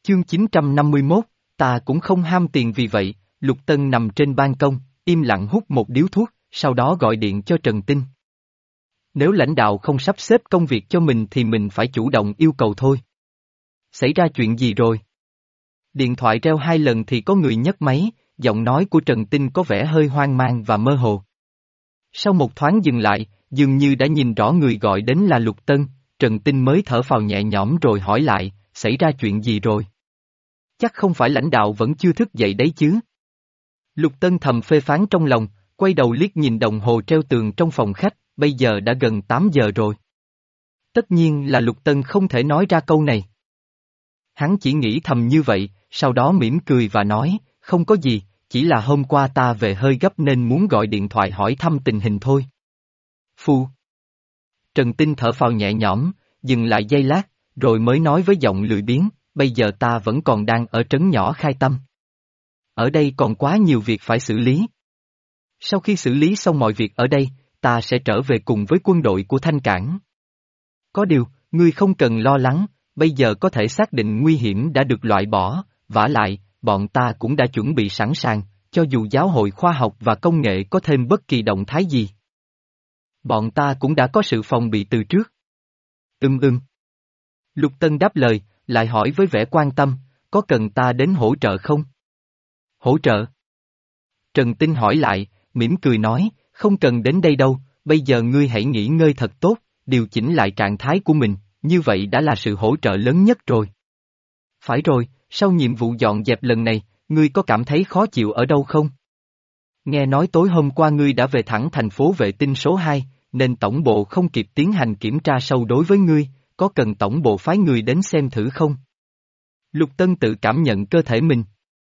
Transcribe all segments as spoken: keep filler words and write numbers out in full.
Chương chín trăm năm mươi mốt, ta cũng không ham tiền vì vậy. Lục Tân nằm trên ban công, im lặng hút một điếu thuốc, sau đó gọi điện cho Trần Tinh. Nếu lãnh đạo không sắp xếp công việc cho mình thì mình phải chủ động yêu cầu thôi. Xảy ra chuyện gì rồi? Điện thoại reo hai lần thì có người nhấc máy, giọng nói của Trần Tinh có vẻ hơi hoang mang và mơ hồ. Sau một thoáng dừng lại, dường như đã nhìn rõ người gọi đến là Lục Tân, Trần Tinh mới thở phào nhẹ nhõm rồi hỏi lại, xảy ra chuyện gì rồi? Chắc không phải lãnh đạo vẫn chưa thức dậy đấy chứ? Lục Tân thầm phê phán trong lòng, quay đầu liếc nhìn đồng hồ treo tường trong phòng khách, bây giờ đã gần tám giờ rồi. Tất nhiên là Lục Tân không thể nói ra câu này. Hắn chỉ nghĩ thầm như vậy, sau đó mỉm cười và nói, không có gì, chỉ là hôm qua ta về hơi gấp nên muốn gọi điện thoại hỏi thăm tình hình thôi. Phu. Trần Tinh thở phào nhẹ nhõm, dừng lại giây lát, rồi mới nói với giọng lười biếng, bây giờ ta vẫn còn đang ở trấn nhỏ Khai Tâm. Ở đây còn quá nhiều việc phải xử lý. Sau khi xử lý xong mọi việc ở đây, ta sẽ trở về cùng với quân đội của Thanh Cảng. Có điều, ngươi không cần lo lắng, bây giờ có thể xác định nguy hiểm đã được loại bỏ, vả lại, bọn ta cũng đã chuẩn bị sẵn sàng, cho dù giáo hội khoa học và công nghệ có thêm bất kỳ động thái gì. Bọn ta cũng đã có sự phòng bị từ trước. Ưm ưm. Lục Tân đáp lời, lại hỏi với vẻ quan tâm, có cần ta đến hỗ trợ không? Hỗ trợ? Trần Tinh hỏi lại, mỉm cười nói, không cần đến đây đâu, bây giờ ngươi hãy nghỉ ngơi thật tốt, điều chỉnh lại trạng thái của mình, như vậy đã là sự hỗ trợ lớn nhất rồi. Phải rồi, sau nhiệm vụ dọn dẹp lần này, ngươi có cảm thấy khó chịu ở đâu không? Nghe nói tối hôm qua ngươi đã về thẳng thành phố vệ tinh số hai, nên tổng bộ không kịp tiến hành kiểm tra sâu đối với ngươi, có cần tổng bộ phái người đến xem thử không? Lục Tân tự cảm nhận cơ thể mình.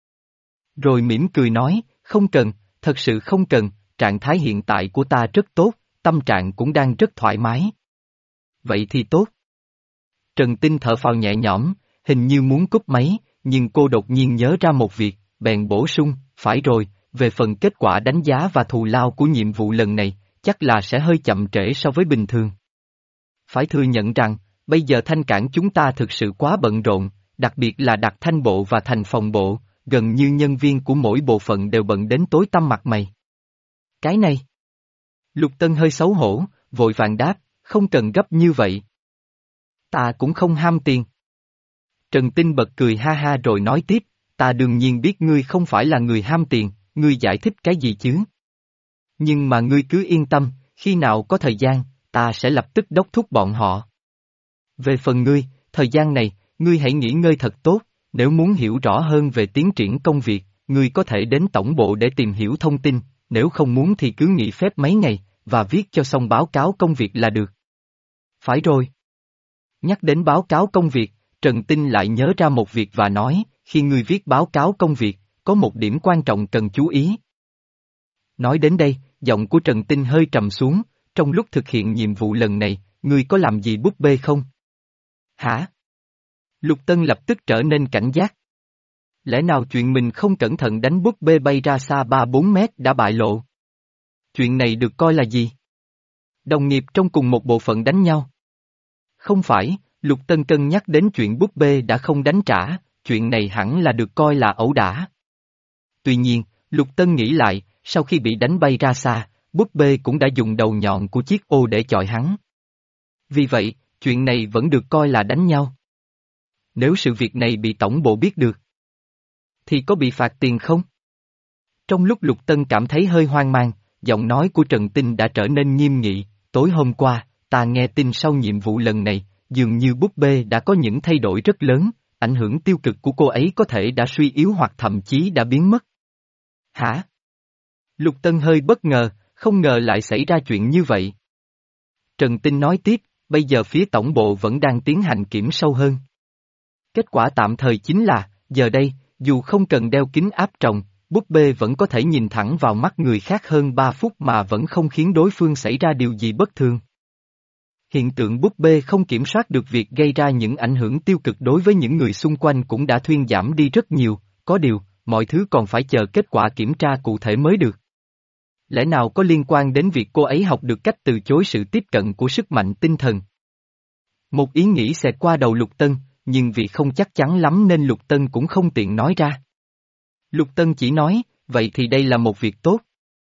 Rồi mỉm cười nói, không cần, thật sự không cần, trạng thái hiện tại của ta rất tốt, tâm trạng cũng đang rất thoải mái. Vậy thì tốt. Trần Tinh thở phào nhẹ nhõm, hình như muốn cúp máy, nhưng cô đột nhiên nhớ ra một việc, bèn bổ sung, phải rồi, về phần kết quả đánh giá và thù lao của nhiệm vụ lần này, chắc là sẽ hơi chậm trễ so với bình thường. Phải thừa nhận rằng, bây giờ Thanh Cảng chúng ta thực sự quá bận rộn, đặc biệt là đặc thanh bộ và thành phòng bộ, gần như nhân viên của mỗi bộ phận đều bận đến tối tăm mặt mày. Cái này. Lục Tân hơi xấu hổ, vội vàng đáp, không cần gấp như vậy. Ta cũng không ham tiền. Trần Tinh bật cười ha ha rồi nói tiếp, ta đương nhiên biết ngươi không phải là người ham tiền, ngươi giải thích cái gì chứ? Nhưng mà ngươi cứ yên tâm, khi nào có thời gian, ta sẽ lập tức đốc thúc bọn họ. Về phần ngươi, thời gian này, ngươi hãy nghỉ ngơi thật tốt, nếu muốn hiểu rõ hơn về tiến triển công việc, ngươi có thể đến tổng bộ để tìm hiểu thông tin, nếu không muốn thì cứ nghỉ phép mấy ngày, và viết cho xong báo cáo công việc là được. Phải rồi. Nhắc đến báo cáo công việc, Trần Tinh lại nhớ ra một việc và nói, khi ngươi viết báo cáo công việc, có một điểm quan trọng cần chú ý. Nói đến đây, giọng của Trần Tinh hơi trầm xuống, trong lúc thực hiện nhiệm vụ lần này, ngươi có làm gì búp bê không? Hả? Lục Tân lập tức trở nên cảnh giác. Lẽ nào chuyện mình không cẩn thận đánh búp bê bay ra xa ba bốn mét đã bại lộ? Chuyện này được coi là gì? Đồng nghiệp trong cùng một bộ phận đánh nhau? Không phải, Lục Tân cân nhắc đến chuyện búp bê đã không đánh trả, chuyện này hẳn là được coi là ẩu đả. Tuy nhiên, Lục Tân nghĩ lại, sau khi bị đánh bay ra xa, búp bê cũng đã dùng đầu nhọn của chiếc ô để chọi hắn. Vì vậy, chuyện này vẫn được coi là đánh nhau. Nếu sự việc này bị tổng bộ biết được, thì có bị phạt tiền không? Trong lúc Lục Tân cảm thấy hơi hoang mang, giọng nói của Trần Tinh đã trở nên nghiêm nghị, tối hôm qua, ta nghe tin sau nhiệm vụ lần này, dường như búp bê đã có những thay đổi rất lớn, ảnh hưởng tiêu cực của cô ấy có thể đã suy yếu hoặc thậm chí đã biến mất. Hả? Lục Tân hơi bất ngờ, không ngờ lại xảy ra chuyện như vậy. Trần Tinh nói tiếp, bây giờ phía tổng bộ vẫn đang tiến hành kiểm sâu hơn. Kết quả tạm thời chính là, giờ đây, dù không cần đeo kính áp tròng, búp bê vẫn có thể nhìn thẳng vào mắt người khác hơn ba phút mà vẫn không khiến đối phương xảy ra điều gì bất thường. Hiện tượng búp bê không kiểm soát được việc gây ra những ảnh hưởng tiêu cực đối với những người xung quanh cũng đã thuyên giảm đi rất nhiều, có điều, mọi thứ còn phải chờ kết quả kiểm tra cụ thể mới được. Lẽ nào có liên quan đến việc cô ấy học được cách từ chối sự tiếp cận của sức mạnh tinh thần? Một ý nghĩ xẹt qua đầu Lục Tân, nhưng vì không chắc chắn lắm nên Lục Tân cũng không tiện nói ra. Lục Tân chỉ nói, vậy thì đây là một việc tốt.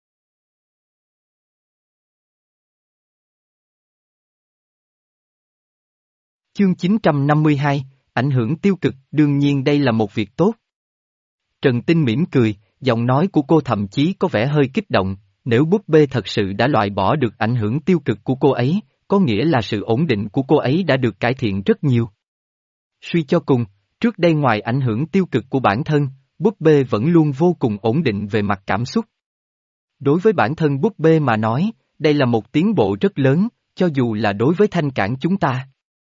Chương chín trăm năm mươi hai, ảnh hưởng tiêu cực, đương nhiên đây là một việc tốt. Trần Tinh mỉm cười, giọng nói của cô thậm chí có vẻ hơi kích động, nếu búp bê thật sự đã loại bỏ được ảnh hưởng tiêu cực của cô ấy, có nghĩa là sự ổn định của cô ấy đã được cải thiện rất nhiều. Suy cho cùng, trước đây ngoài ảnh hưởng tiêu cực của bản thân, búp bê vẫn luôn vô cùng ổn định về mặt cảm xúc. Đối với bản thân búp bê mà nói, đây là một tiến bộ rất lớn, cho dù là đối với Thanh Cảng chúng ta.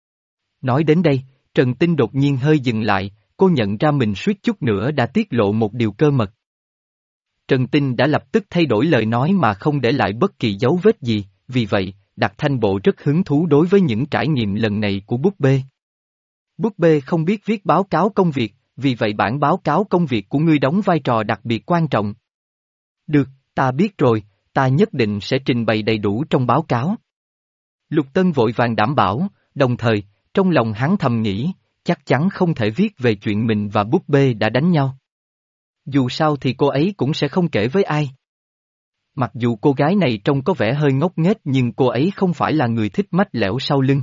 Nói đến đây, Trần Tinh đột nhiên hơi dừng lại, cô nhận ra mình suýt chút nữa đã tiết lộ một điều cơ mật. Trần Tinh đã lập tức thay đổi lời nói mà không để lại bất kỳ dấu vết gì, vì vậy, Đặc Thanh Bộ rất hứng thú đối với những trải nghiệm lần này của búp bê. Búp bê không biết viết báo cáo công việc, vì vậy bản báo cáo công việc của ngươi đóng vai trò đặc biệt quan trọng. Được, ta biết rồi, ta nhất định sẽ trình bày đầy đủ trong báo cáo. Lục Tân vội vàng đảm bảo, đồng thời, trong lòng hắn thầm nghĩ, chắc chắn không thể viết về chuyện mình và búp bê đã đánh nhau. Dù sao thì cô ấy cũng sẽ không kể với ai. Mặc dù cô gái này trông có vẻ hơi ngốc nghếch nhưng cô ấy không phải là người thích mách lẻo sau lưng.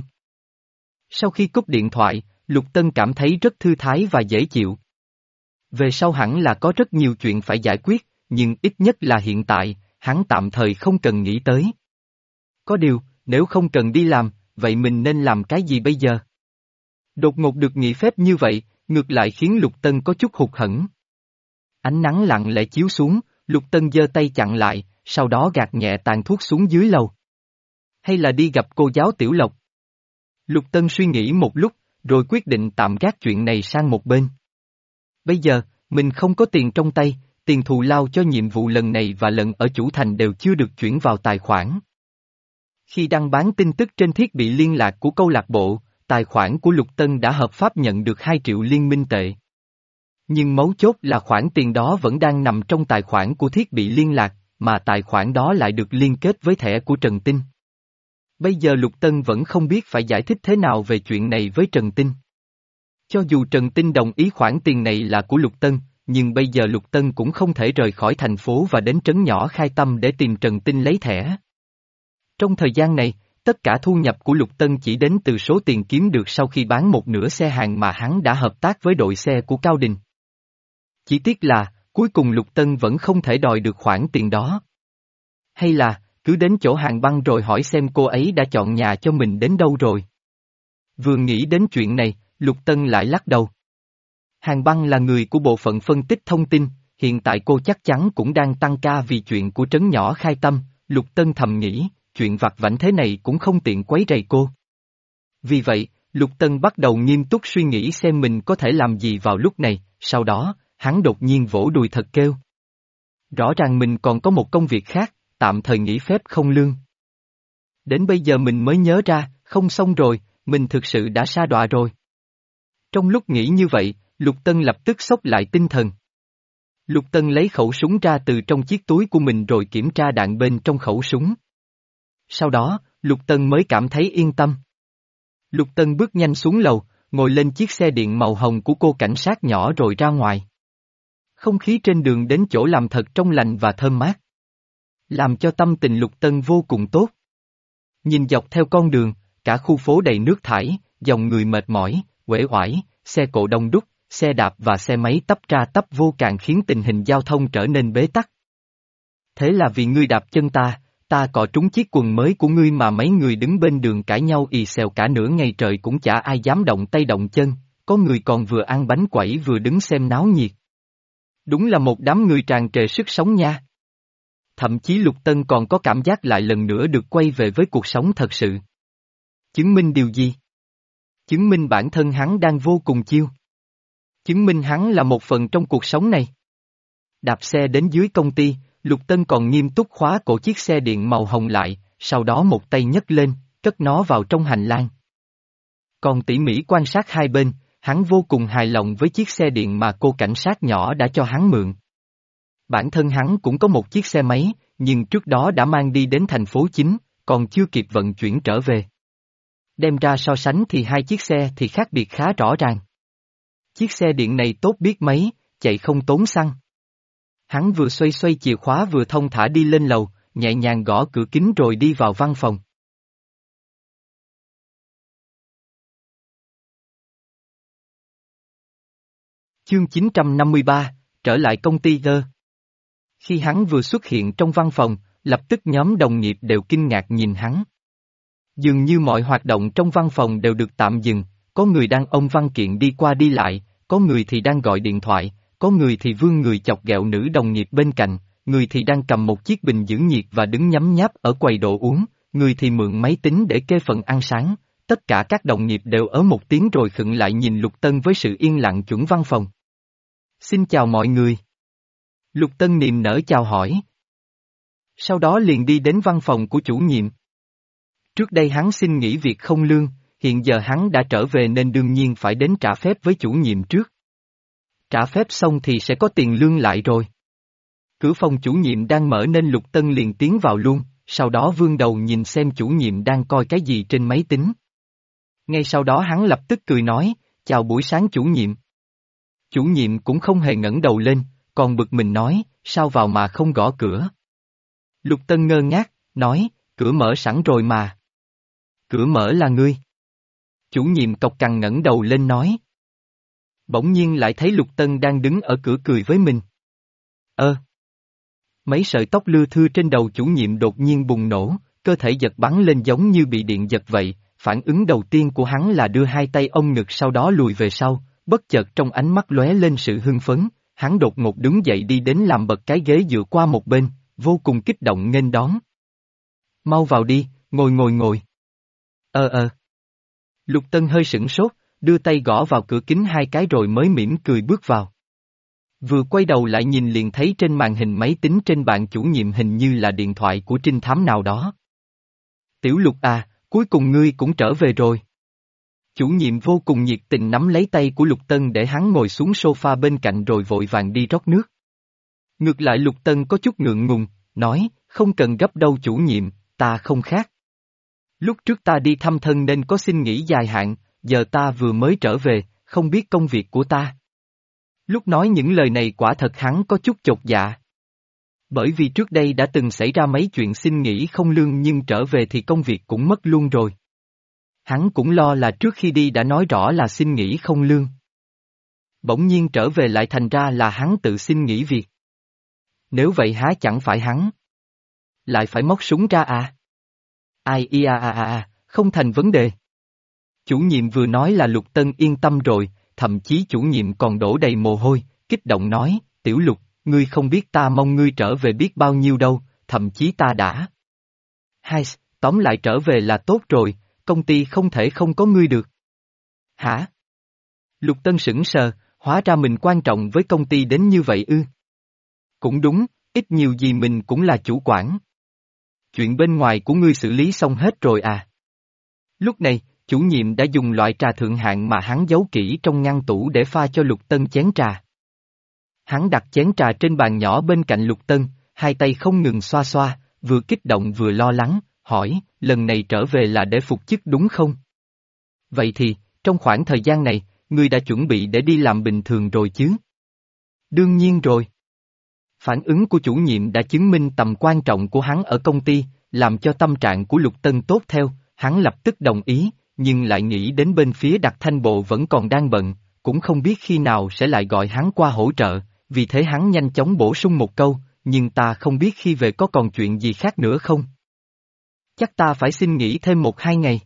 Sau khi cúp điện thoại, Lục Tân cảm thấy rất thư thái và dễ chịu. Về sau hẳn là có rất nhiều chuyện phải giải quyết, nhưng ít nhất là hiện tại, hắn tạm thời không cần nghĩ tới. Có điều, nếu không cần đi làm, vậy mình nên làm cái gì bây giờ? Đột ngột được nghỉ phép như vậy, ngược lại khiến Lục Tân có chút hụt hẫng. Ánh nắng lặng lẽ chiếu xuống, Lục Tân giơ tay chặn lại, sau đó gạt nhẹ tàn thuốc xuống dưới lầu. Hay là đi gặp cô giáo Tiểu Lộc? Lục Tân suy nghĩ một lúc, rồi quyết định tạm gác chuyện này sang một bên. Bây giờ, mình không có tiền trong tay, tiền thù lao cho nhiệm vụ lần này và lần ở chủ thành đều chưa được chuyển vào tài khoản. Khi đăng bán tin tức trên thiết bị liên lạc của câu lạc bộ, tài khoản của Lục Tân đã hợp pháp nhận được hai triệu liên minh tệ. Nhưng mấu chốt là khoản tiền đó vẫn đang nằm trong tài khoản của thiết bị liên lạc, mà tài khoản đó lại được liên kết với thẻ của Trần Tinh. Bây giờ Lục Tân vẫn không biết phải giải thích thế nào về chuyện này với Trần Tinh. Cho dù Trần Tinh đồng ý khoản tiền này là của Lục Tân, nhưng bây giờ Lục Tân cũng không thể rời khỏi thành phố và đến trấn nhỏ Khai Tâm để tìm Trần Tinh lấy thẻ. Trong thời gian này, tất cả thu nhập của Lục Tân chỉ đến từ số tiền kiếm được sau khi bán một nửa xe hàng mà hắn đã hợp tác với đội xe của Cao Đình. Chỉ tiếc là, cuối cùng Lục Tân vẫn không thể đòi được khoản tiền đó. Hay là, cứ đến chỗ Hàng Băng rồi hỏi xem cô ấy đã chọn nhà cho mình đến đâu rồi. Vừa nghĩ đến chuyện này, Lục Tân lại lắc đầu. Hàng Băng là người của bộ phận phân tích thông tin, hiện tại cô chắc chắn cũng đang tăng ca vì chuyện của trấn nhỏ Khai Tâm, Lục Tân thầm nghĩ, chuyện vặt vãnh thế này cũng không tiện quấy rầy cô. Vì vậy, Lục Tân bắt đầu nghiêm túc suy nghĩ xem mình có thể làm gì vào lúc này, sau đó, hắn đột nhiên vỗ đùi thật kêu. Rõ ràng mình còn có một công việc khác, tạm thời nghỉ phép không lương. Đến bây giờ mình mới nhớ ra, không xong rồi, mình thực sự đã sa đọa rồi. Trong lúc nghĩ như vậy, Lục Tân lập tức xốc lại tinh thần. Lục Tân lấy khẩu súng ra từ trong chiếc túi của mình rồi kiểm tra đạn bên trong khẩu súng. Sau đó, Lục Tân mới cảm thấy yên tâm. Lục Tân bước nhanh xuống lầu, ngồi lên chiếc xe điện màu hồng của cô cảnh sát nhỏ rồi ra ngoài. Không khí trên đường đến chỗ làm thật trong lành và thơm mát. Làm cho tâm tình Lục Tân vô cùng tốt. Nhìn dọc theo con đường, cả khu phố đầy nước thải, dòng người mệt mỏi, uể oải, xe cộ đông đúc, xe đạp và xe máy tấp ra tấp vô càng khiến tình hình giao thông trở nên bế tắc. Thế là vì ngươi đạp chân ta, ta cọ trúng chiếc quần mới của ngươi mà mấy người đứng bên đường cãi nhau ì xèo cả nửa ngày trời cũng chả ai dám động tay động chân, có người còn vừa ăn bánh quẩy vừa đứng xem náo nhiệt. Đúng là một đám người tràn trề sức sống nha. Thậm chí Lục Tân còn có cảm giác lại lần nữa được quay về với cuộc sống thật sự. Chứng minh điều gì? Chứng minh bản thân hắn đang vô cùng chill. Chứng minh hắn là một phần trong cuộc sống này. Đạp xe đến dưới công ty, Lục Tân còn nghiêm túc khóa cổ chiếc xe điện màu hồng lại, sau đó một tay nhấc lên, cất nó vào trong hành lang. Còn tỉ mỉ quan sát hai bên, hắn vô cùng hài lòng với chiếc xe điện mà cô cảnh sát nhỏ đã cho hắn mượn. Bản thân hắn cũng có một chiếc xe máy, nhưng trước đó đã mang đi đến thành phố chính, còn chưa kịp vận chuyển trở về. Đem ra so sánh thì hai chiếc xe thì khác biệt khá rõ ràng. Chiếc xe điện này tốt biết mấy, chạy không tốn xăng. Hắn vừa xoay xoay chìa khóa vừa thông thả đi lên lầu, nhẹ nhàng gõ cửa kính rồi đi vào văn phòng. Chương chín trăm năm mươi ba, trở lại công ty G. Khi hắn vừa xuất hiện trong văn phòng, lập tức nhóm đồng nghiệp đều kinh ngạc nhìn hắn. Dường như mọi hoạt động trong văn phòng đều được tạm dừng, có người đang ôm văn kiện đi qua đi lại, có người thì đang gọi điện thoại, có người thì vươn người chọc ghẹo nữ đồng nghiệp bên cạnh, người thì đang cầm một chiếc bình giữ nhiệt và đứng nhấm nháp ở quầy đồ uống, người thì mượn máy tính để kê phần ăn sáng. Tất cả các đồng nghiệp đều ớ một tiếng rồi khựng lại nhìn Lục Tân với sự yên lặng chuẩn văn phòng. Xin chào mọi người. Lục Tân niềm nở chào hỏi. Sau đó liền đi đến văn phòng của chủ nhiệm. Trước đây hắn xin nghỉ việc không lương, hiện giờ hắn đã trở về nên đương nhiên phải đến trả phép với chủ nhiệm trước. Trả phép xong thì sẽ có tiền lương lại rồi. Cửa phòng chủ nhiệm đang mở nên Lục Tân liền tiến vào luôn, sau đó vươn đầu nhìn xem chủ nhiệm đang coi cái gì trên máy tính. Ngay sau đó hắn lập tức cười nói, chào buổi sáng chủ nhiệm. Chủ nhiệm cũng không hề ngẩng đầu lên, còn bực mình nói, sao vào mà không gõ cửa. Lục Tân ngơ ngác, nói, cửa mở sẵn rồi mà. Cửa mở là ngươi. Chủ nhiệm cộc cằn ngẩng đầu lên nói. Bỗng nhiên lại thấy Lục Tân đang đứng ở cửa cười với mình. Ơ! Mấy sợi tóc lưa thưa trên đầu chủ nhiệm đột nhiên bùng nổ, cơ thể giật bắn lên giống như bị điện giật vậy, phản ứng đầu tiên của hắn là đưa hai tay ôm ngực sau đó lùi về sau, bất chợt trong ánh mắt lóe lên sự hưng phấn, hắn đột ngột đứng dậy đi đến làm bật cái ghế dựa qua một bên, vô cùng kích động nghênh đón. Mau vào đi, ngồi ngồi ngồi. Ờ ờ. Lục Tân hơi sửng sốt, đưa tay gõ vào cửa kính hai cái rồi mới mỉm cười bước vào. Vừa quay đầu lại nhìn liền thấy trên màn hình máy tính trên bàn chủ nhiệm hình như là điện thoại của trinh thám nào đó. Tiểu Lục à, cuối cùng ngươi cũng trở về rồi. Chủ nhiệm vô cùng nhiệt tình nắm lấy tay của Lục Tân để hắn ngồi xuống sofa bên cạnh rồi vội vàng đi rót nước. Ngược lại Lục Tân có chút ngượng ngùng, nói, không cần gấp đâu chủ nhiệm, ta không khác. Lúc trước ta đi thăm thân nên có xin nghỉ dài hạn, giờ ta vừa mới trở về, không biết công việc của ta. Lúc nói những lời này quả thật hắn có chút chột dạ. Bởi vì trước đây đã từng xảy ra mấy chuyện xin nghỉ không lương nhưng trở về thì công việc cũng mất luôn rồi. Hắn cũng lo là trước khi đi đã nói rõ là xin nghỉ không lương. Bỗng nhiên trở về lại thành ra là hắn tự xin nghỉ việc. Nếu vậy há chẳng phải hắn lại phải móc súng ra à? Ai ia à à à, không thành vấn đề. Chủ nhiệm vừa nói là Lục Tân yên tâm rồi, thậm chí chủ nhiệm còn đổ đầy mồ hôi, kích động nói, Tiểu Lục, ngươi không biết ta mong ngươi trở về biết bao nhiêu đâu, thậm chí ta đã. Hai, tóm lại trở về là tốt rồi, công ty không thể không có ngươi được. Hả? Lục Tân sững sờ, hóa ra mình quan trọng với công ty đến như vậy ư? Cũng đúng, ít nhiều gì mình cũng là chủ quản. Chuyện bên ngoài của ngươi xử lý xong hết rồi à? Lúc này, chủ nhiệm đã dùng loại trà thượng hạng mà hắn giấu kỹ trong ngăn tủ để pha cho Lục Tân chén trà. Hắn đặt chén trà trên bàn nhỏ bên cạnh Lục Tân, hai tay không ngừng xoa xoa, vừa kích động vừa lo lắng, hỏi, lần này trở về là để phục chức đúng không? Vậy thì, trong khoảng thời gian này, ngươi đã chuẩn bị để đi làm bình thường rồi chứ? Đương nhiên rồi. Phản ứng của chủ nhiệm đã chứng minh tầm quan trọng của hắn ở công ty, làm cho tâm trạng của Lục Tân tốt theo, hắn lập tức đồng ý, nhưng lại nghĩ đến bên phía Đặc Thanh Bộ vẫn còn đang bận, cũng không biết khi nào sẽ lại gọi hắn qua hỗ trợ, vì thế hắn nhanh chóng bổ sung một câu, nhưng ta không biết khi về có còn chuyện gì khác nữa không? Chắc ta phải xin nghỉ thêm một hai ngày.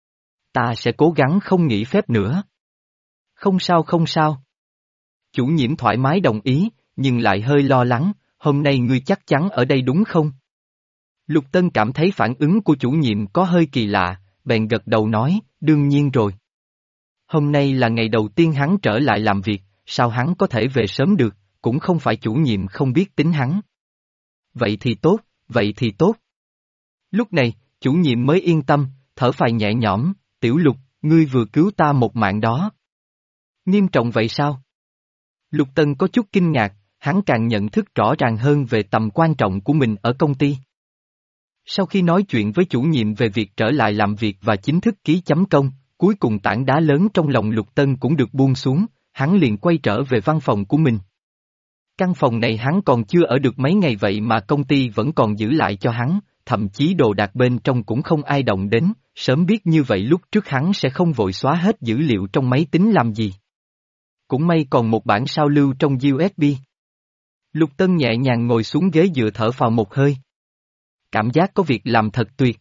Ta sẽ cố gắng không nghỉ phép nữa. Không sao không sao. Chủ nhiệm thoải mái đồng ý, nhưng lại hơi lo lắng, hôm nay ngươi chắc chắn ở đây đúng không? Lục Tân cảm thấy phản ứng của chủ nhiệm có hơi kỳ lạ, bèn gật đầu nói, đương nhiên rồi. Hôm nay là ngày đầu tiên hắn trở lại làm việc, sao hắn có thể về sớm được, cũng không phải chủ nhiệm không biết tính hắn. Vậy thì tốt, vậy thì tốt. Lúc này, chủ nhiệm mới yên tâm, thở phào nhẹ nhõm, Tiểu Lục, ngươi vừa cứu ta một mạng đó. Nghiêm trọng vậy sao? Lục Tân có chút kinh ngạc, hắn càng nhận thức rõ ràng hơn về tầm quan trọng của mình ở công ty. Sau khi nói chuyện với chủ nhiệm về việc trở lại làm việc và chính thức ký chấm công, cuối cùng tảng đá lớn trong lòng Lục Tân cũng được buông xuống, hắn liền quay trở về văn phòng của mình. Căn phòng này hắn còn chưa ở được mấy ngày vậy mà công ty vẫn còn giữ lại cho hắn, thậm chí đồ đạc bên trong cũng không ai động đến, sớm biết như vậy lúc trước hắn sẽ không vội xóa hết dữ liệu trong máy tính làm gì. Cũng may còn một bản sao lưu trong u ét bê. Lục Tân nhẹ nhàng ngồi xuống ghế dựa thở phào một hơi. Cảm giác có việc làm thật tuyệt.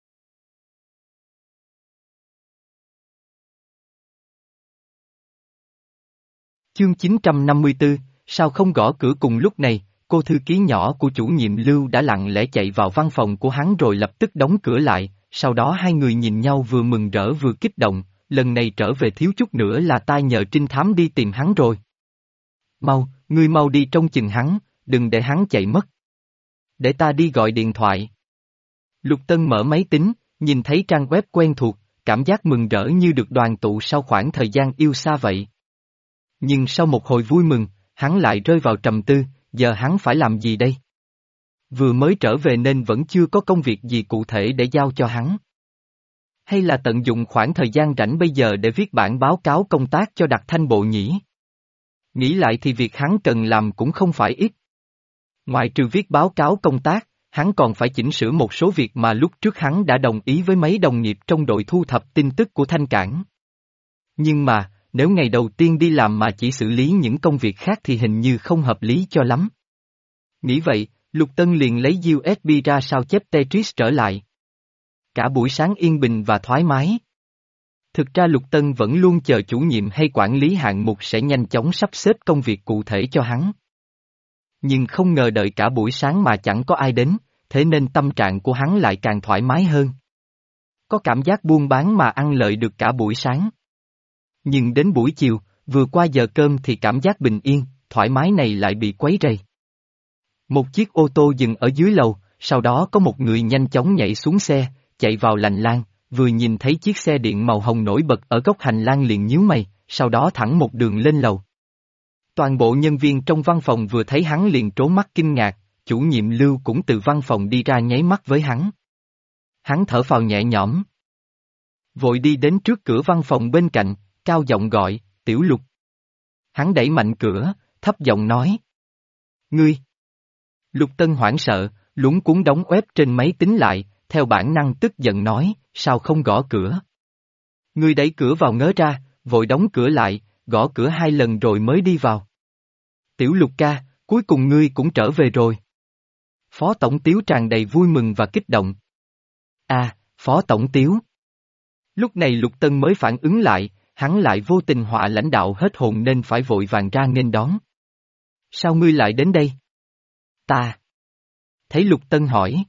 Chương chín trăm năm mươi tư, sao không gõ cửa cùng lúc này, cô thư ký nhỏ của chủ nhiệm Lưu đã lặng lẽ chạy vào văn phòng của hắn rồi lập tức đóng cửa lại, sau đó hai người nhìn nhau vừa mừng rỡ vừa kích động, lần này trở về thiếu chút nữa là ta nhờ trinh thám đi tìm hắn rồi. Mau, ngươi mau đi trông chừng hắn, đừng để hắn chạy mất. Để ta đi gọi điện thoại. Lục Tân mở máy tính, nhìn thấy trang web quen thuộc, cảm giác mừng rỡ như được đoàn tụ sau khoảng thời gian yêu xa vậy. Nhưng sau một hồi vui mừng, hắn lại rơi vào trầm tư, giờ hắn phải làm gì đây? Vừa mới trở về nên vẫn chưa có công việc gì cụ thể để giao cho hắn. Hay là tận dụng khoảng thời gian rảnh bây giờ để viết bản báo cáo công tác cho Đặc Thanh Bộ nhỉ? Nghĩ lại thì việc hắn cần làm cũng không phải ít. Ngoài trừ viết báo cáo công tác, hắn còn phải chỉnh sửa một số việc mà lúc trước hắn đã đồng ý với mấy đồng nghiệp trong đội thu thập tin tức của Thanh Cảng. Nhưng mà, nếu ngày đầu tiên đi làm mà chỉ xử lý những công việc khác thì hình như không hợp lý cho lắm. Nghĩ vậy, Lục Tân liền lấy u ét bê ra sao chép Tetris trở lại. Cả buổi sáng yên bình và thoải mái. Thực ra Lục Tân vẫn luôn chờ chủ nhiệm hay quản lý hạng mục sẽ nhanh chóng sắp xếp công việc cụ thể cho hắn. Nhưng không ngờ đợi cả buổi sáng mà chẳng có ai đến, thế nên tâm trạng của hắn lại càng thoải mái hơn. Có cảm giác buôn bán mà ăn lợi được cả buổi sáng. Nhưng đến buổi chiều, vừa qua giờ cơm thì cảm giác bình yên, thoải mái này lại bị quấy rầy. Một chiếc ô tô dừng ở dưới lầu, sau đó có một người nhanh chóng nhảy xuống xe, chạy vào hành lang, vừa nhìn thấy chiếc xe điện màu hồng nổi bật ở góc hành lang liền nhíu mày, sau đó thẳng một đường lên lầu. Toàn bộ nhân viên trong văn phòng vừa thấy hắn liền trố mắt kinh ngạc, chủ nhiệm Lưu cũng từ văn phòng đi ra nháy mắt với hắn. Hắn thở phào nhẹ nhõm. Vội đi đến trước cửa văn phòng bên cạnh, cao giọng gọi, Tiểu Lục. Hắn đẩy mạnh cửa, thấp giọng nói. Ngươi. Lục Tân hoảng sợ, luống cuống đóng web trên máy tính lại, theo bản năng tức giận nói, sao không gõ cửa? Ngươi đẩy cửa vào ngớ ra, vội đóng cửa lại, gõ cửa hai lần rồi mới đi vào. Tiểu Lục ca, cuối cùng ngươi cũng trở về rồi. Phó Tổng Tiếu tràn đầy vui mừng và kích động. À, Phó Tổng Tiếu. Lúc này Lục Tân mới phản ứng lại, hắn lại vô tình họa lãnh đạo hết hồn nên phải vội vàng ra nghênh đón. Sao ngươi lại đến đây? Ta. Thấy Lục Tân hỏi.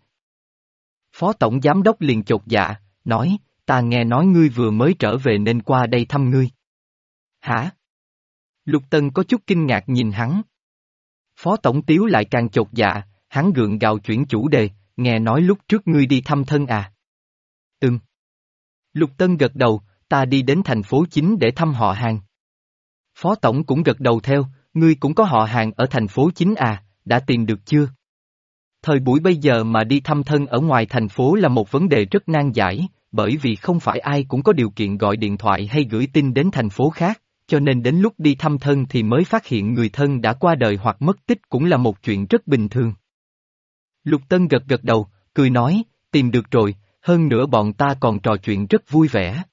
Phó Tổng Giám đốc liền chột dạ, nói, ta nghe nói ngươi vừa mới trở về nên qua đây thăm ngươi. Hả? Lục Tân có chút kinh ngạc nhìn hắn. Phó Tổng Tiếu lại càng chột dạ, hắn gượng gạo chuyển chủ đề, nghe nói lúc trước ngươi đi thăm thân à? Ừm. Lục Tân gật đầu, ta đi đến thành phố chính để thăm họ hàng. Phó Tổng cũng gật đầu theo, ngươi cũng có họ hàng ở thành phố chính à, đã tìm được chưa? Thời buổi bây giờ mà đi thăm thân ở ngoài thành phố là một vấn đề rất nan giải, bởi vì không phải ai cũng có điều kiện gọi điện thoại hay gửi tin đến thành phố khác, cho nên đến lúc đi thăm thân thì mới phát hiện người thân đã qua đời hoặc mất tích cũng là một chuyện rất bình thường. Lục Tân gật gật đầu, cười nói, tìm được rồi, hơn nữa bọn ta còn trò chuyện rất vui vẻ.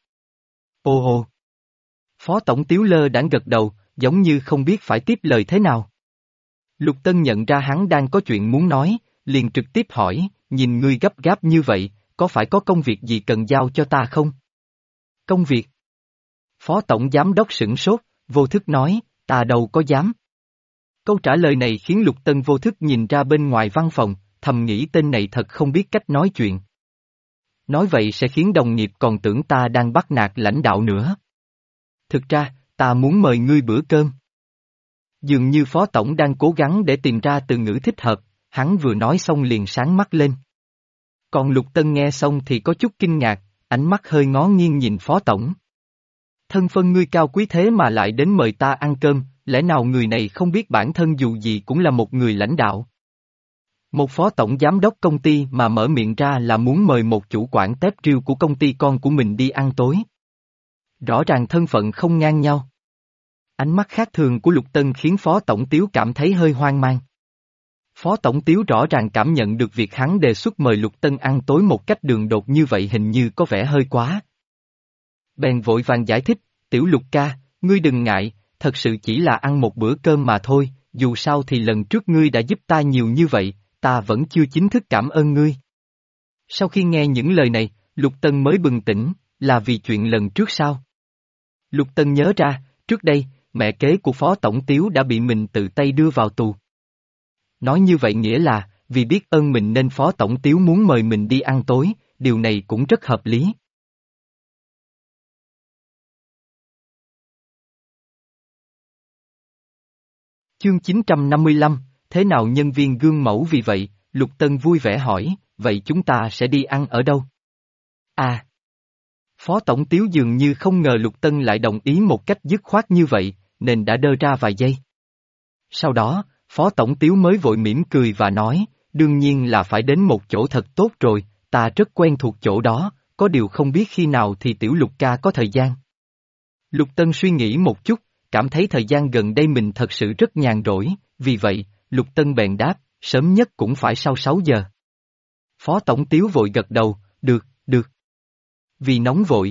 Ô ô! Phó Tổng Tiếu lơ đãng gật đầu, giống như không biết phải tiếp lời thế nào. Lục Tân nhận ra hắn đang có chuyện muốn nói, liền trực tiếp hỏi, nhìn ngươi gấp gáp như vậy, có phải có công việc gì cần giao cho ta không? Công việc? Phó Tổng Giám đốc sửng sốt, vô thức nói, ta đâu có dám. Câu trả lời này khiến Lục Tân vô thức nhìn ra bên ngoài văn phòng, thầm nghĩ tên này thật không biết cách nói chuyện. Nói vậy sẽ khiến đồng nghiệp còn tưởng ta đang bắt nạt lãnh đạo nữa. Thực ra, ta muốn mời ngươi bữa cơm. Dường như Phó Tổng đang cố gắng để tìm ra từ ngữ thích hợp, hắn vừa nói xong liền sáng mắt lên. Còn Lục Tân nghe xong thì có chút kinh ngạc, ánh mắt hơi ngó nghiêng nhìn Phó Tổng. Thân phân ngươi cao quý thế mà lại đến mời ta ăn cơm, lẽ nào người này không biết bản thân dù gì cũng là một người lãnh đạo? Một phó tổng giám đốc công ty mà mở miệng ra là muốn mời một chủ quản tép riêu của công ty con của mình đi ăn tối. Rõ ràng thân phận không ngang nhau. Ánh mắt khác thường của Lục Tân khiến phó tổng Tiếu cảm thấy hơi hoang mang. Phó tổng Tiếu rõ ràng cảm nhận được việc hắn đề xuất mời Lục Tân ăn tối một cách đường đột như vậy hình như có vẻ hơi quá. Bèn vội vàng giải thích, Tiểu Lục ca, ngươi đừng ngại, thật sự chỉ là ăn một bữa cơm mà thôi, dù sao thì lần trước ngươi đã giúp ta nhiều như vậy, ta vẫn chưa chính thức cảm ơn ngươi. Sau khi nghe những lời này, Lục Tân mới bừng tỉnh, là vì chuyện lần trước sao? Lục Tân nhớ ra, trước đây, mẹ kế của Phó Tổng Tiếu đã bị mình tự tay đưa vào tù. Nói như vậy nghĩa là, vì biết ơn mình nên Phó Tổng Tiếu muốn mời mình đi ăn tối, điều này cũng rất hợp lý. Chương chín trăm năm mươi lăm, thế nào nhân viên gương mẫu vì vậy, Lục Tân vui vẻ hỏi, vậy chúng ta sẽ đi ăn ở đâu? À! Phó Tổng Tiếu dường như không ngờ Lục Tân lại đồng ý một cách dứt khoát như vậy, nên đã đơ ra vài giây. Sau đó, Phó Tổng Tiếu mới vội mỉm cười và nói, đương nhiên là phải đến một chỗ thật tốt rồi, ta rất quen thuộc chỗ đó, có điều không biết khi nào thì Tiểu Lục ca có thời gian. Lục Tân suy nghĩ một chút, cảm thấy thời gian gần đây mình thật sự rất nhàn rỗi, vì vậy, Lục Tân bèn đáp, sớm nhất cũng phải sau sáu giờ. Phó Tổng Tiếu vội gật đầu, được, được. Vì nóng vội.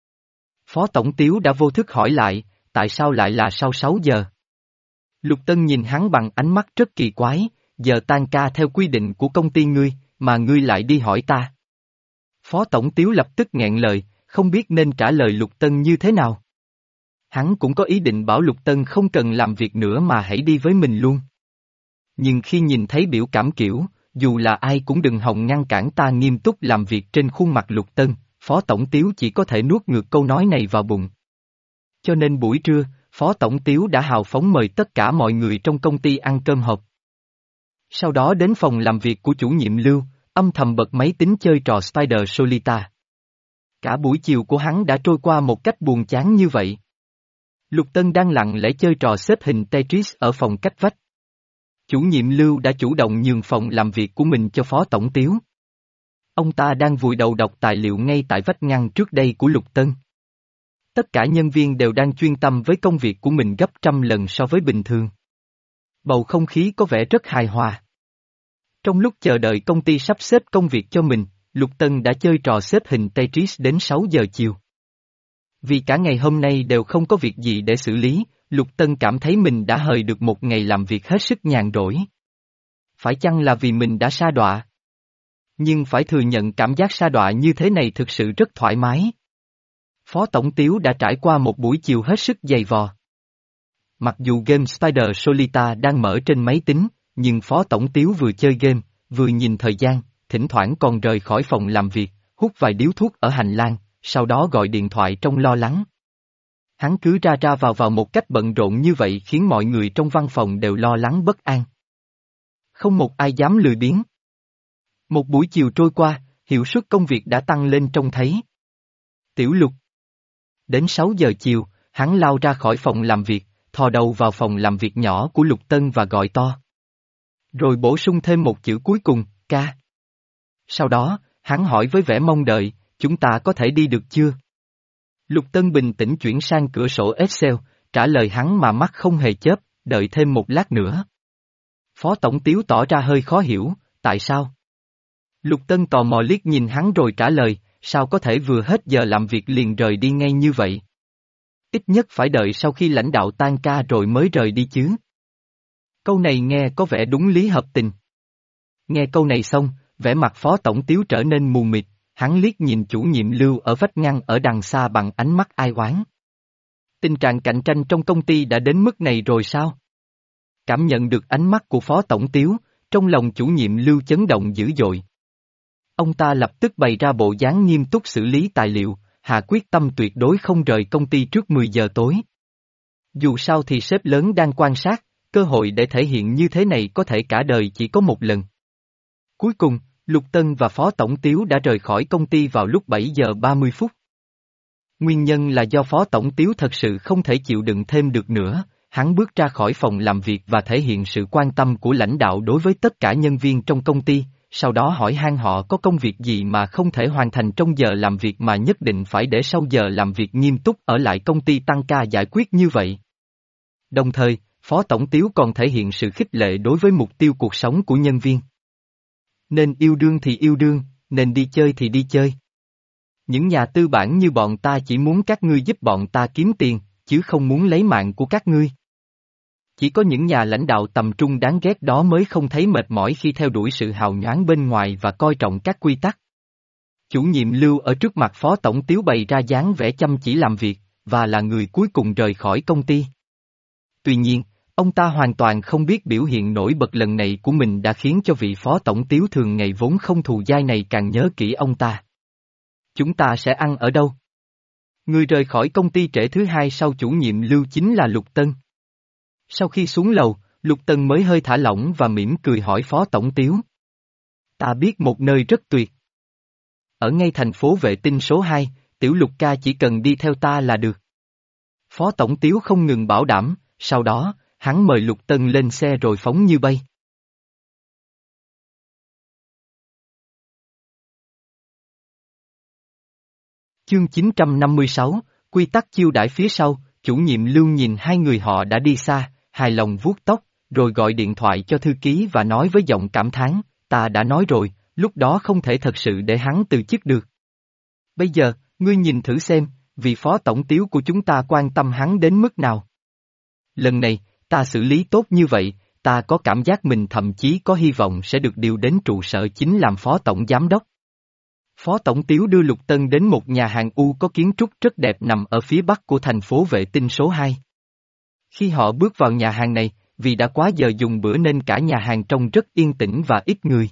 Phó Tổng Tiếu đã vô thức hỏi lại, tại sao lại là sau sáu giờ? Lục Tân nhìn hắn bằng ánh mắt rất kỳ quái, giờ tan ca theo quy định của công ty ngươi, mà ngươi lại đi hỏi ta. Phó Tổng Tiếu lập tức nghẹn lời, không biết nên trả lời Lục Tân như thế nào. Hắn cũng có ý định bảo Lục Tân không cần làm việc nữa mà hãy đi với mình luôn. Nhưng khi nhìn thấy biểu cảm kiểu, dù là ai cũng đừng hòng ngăn cản ta nghiêm túc làm việc trên khuôn mặt Lục Tân, Phó Tổng Tiếu chỉ có thể nuốt ngược câu nói này vào bụng. Cho nên buổi trưa, Phó Tổng Tiếu đã hào phóng mời tất cả mọi người trong công ty ăn cơm hộp. Sau đó đến phòng làm việc của chủ nhiệm Lưu, âm thầm bật máy tính chơi trò Spider Solita. Cả buổi chiều của hắn đã trôi qua một cách buồn chán như vậy. Lục Tân đang lặng lẽ chơi trò xếp hình Tetris ở phòng cách vách. Chủ nhiệm Lưu đã chủ động nhường phòng làm việc của mình cho Phó Tổng Tiếu. Ông ta đang vùi đầu đọc tài liệu ngay tại vách ngăn trước đây của Lục Tân. Tất cả nhân viên đều đang chuyên tâm với công việc của mình gấp trăm lần so với bình thường. Bầu không khí có vẻ rất hài hòa. Trong lúc chờ đợi công ty sắp xếp công việc cho mình, Lục Tân đã chơi trò xếp hình Tetris đến sáu giờ chiều. Vì cả ngày hôm nay đều không có việc gì để xử lý, Lục Tân cảm thấy mình đã hời được một ngày làm việc hết sức nhàn rỗi. Phải chăng là vì mình đã sa đọa? Nhưng phải thừa nhận cảm giác sa đọa như thế này thực sự rất thoải mái. Phó Tổng Tiếu đã trải qua một buổi chiều hết sức dày vò. Mặc dù game Spider Solita đang mở trên máy tính, nhưng Phó Tổng Tiếu vừa chơi game, vừa nhìn thời gian, thỉnh thoảng còn rời khỏi phòng làm việc, hút vài điếu thuốc ở hành lang, sau đó gọi điện thoại trong lo lắng. Hắn cứ ra ra vào vào một cách bận rộn như vậy khiến mọi người trong văn phòng đều lo lắng bất an. Không một ai dám lười biếng. Một buổi chiều trôi qua, hiệu suất công việc đã tăng lên trông thấy. Tiểu Lục. Đến sáu giờ chiều, hắn lao ra khỏi phòng làm việc, thò đầu vào phòng làm việc nhỏ của Lục Tân và gọi to. Rồi bổ sung thêm một chữ cuối cùng, ca. Sau đó, hắn hỏi với vẻ mong đợi, chúng ta có thể đi được chưa? Lục Tân bình tĩnh chuyển sang cửa sổ Excel, trả lời hắn mà mắt không hề chớp, đợi thêm một lát nữa. Phó Tổng Tiếu tỏ ra hơi khó hiểu, tại sao? Lục Tân tò mò liếc nhìn hắn rồi trả lời, sao có thể vừa hết giờ làm việc liền rời đi ngay như vậy? Ít nhất phải đợi sau khi lãnh đạo tan ca rồi mới rời đi chứ. Câu này nghe có vẻ đúng lý hợp tình. Nghe câu này xong, vẻ mặt Phó Tổng Tiếu trở nên mù mịt, hắn liếc nhìn chủ nhiệm Lưu ở vách ngăn ở đằng xa bằng ánh mắt ai oán. Tình trạng cạnh tranh trong công ty đã đến mức này rồi sao? Cảm nhận được ánh mắt của Phó Tổng Tiếu, trong lòng chủ nhiệm Lưu chấn động dữ dội. Ông ta lập tức bày ra bộ dáng nghiêm túc xử lý tài liệu, hạ quyết tâm tuyệt đối không rời công ty trước mười giờ tối. Dù sao thì sếp lớn đang quan sát, cơ hội để thể hiện như thế này có thể cả đời chỉ có một lần. Cuối cùng, Lục Tân và Phó Tổng Tiếu đã rời khỏi công ty vào lúc bảy giờ ba mươi phút. Nguyên nhân là do Phó Tổng Tiếu thật sự không thể chịu đựng thêm được nữa, hắn bước ra khỏi phòng làm việc và thể hiện sự quan tâm của lãnh đạo đối với tất cả nhân viên trong công ty, sau đó hỏi han họ có công việc gì mà không thể hoàn thành trong giờ làm việc mà nhất định phải để sau giờ làm việc nghiêm túc ở lại công ty tăng ca giải quyết như vậy. Đồng thời, Phó Tổng Tiếu còn thể hiện sự khích lệ đối với mục tiêu cuộc sống của nhân viên. Nên yêu đương thì yêu đương, nên đi chơi thì đi chơi. Những nhà tư bản như bọn ta chỉ muốn các ngươi giúp bọn ta kiếm tiền, chứ không muốn lấy mạng của các ngươi. Chỉ có những nhà lãnh đạo tầm trung đáng ghét đó mới không thấy mệt mỏi khi theo đuổi sự hào nhoáng bên ngoài và coi trọng các quy tắc. Chủ nhiệm Lưu ở trước mặt Phó Tổng Tiếu bày ra dáng vẻ chăm chỉ làm việc, và là người cuối cùng rời khỏi công ty. Tuy nhiên, ông ta hoàn toàn không biết biểu hiện nổi bật lần này của mình đã khiến cho vị Phó Tổng Tiếu thường ngày vốn không thù dai này càng nhớ kỹ ông ta. Chúng ta sẽ ăn ở đâu? Người rời khỏi công ty trễ thứ hai sau chủ nhiệm Lưu chính là Lục Tân. Sau khi xuống lầu, Lục Tân mới hơi thả lỏng và mỉm cười hỏi Phó Tổng Tiếu. Ta biết một nơi rất tuyệt. Ở ngay thành phố Vệ Tinh số hai, Tiểu Lục ca chỉ cần đi theo ta là được. Phó Tổng Tiếu không ngừng bảo đảm, sau đó, hắn mời Lục Tân lên xe rồi phóng như bay. Chương chín trăm năm mươi sáu, quy tắc chiêu đãi phía sau, chủ nhiệm Lưu nhìn hai người họ đã đi xa, hài lòng vuốt tóc, rồi gọi điện thoại cho thư ký và nói với giọng cảm thán, ta đã nói rồi, lúc đó không thể thật sự để hắn từ chức được. Bây giờ, ngươi nhìn thử xem, vị Phó Tổng Tiếu của chúng ta quan tâm hắn đến mức nào. Lần này, ta xử lý tốt như vậy, ta có cảm giác mình thậm chí có hy vọng sẽ được điều đến trụ sở chính làm Phó Tổng Giám đốc. Phó Tổng Tiếu đưa Lục Tân đến một nhà hàng U có kiến trúc rất đẹp nằm ở phía bắc của thành phố Vệ Tinh số hai. Khi họ bước vào nhà hàng này, vì đã quá giờ dùng bữa nên cả nhà hàng trông rất yên tĩnh và ít người.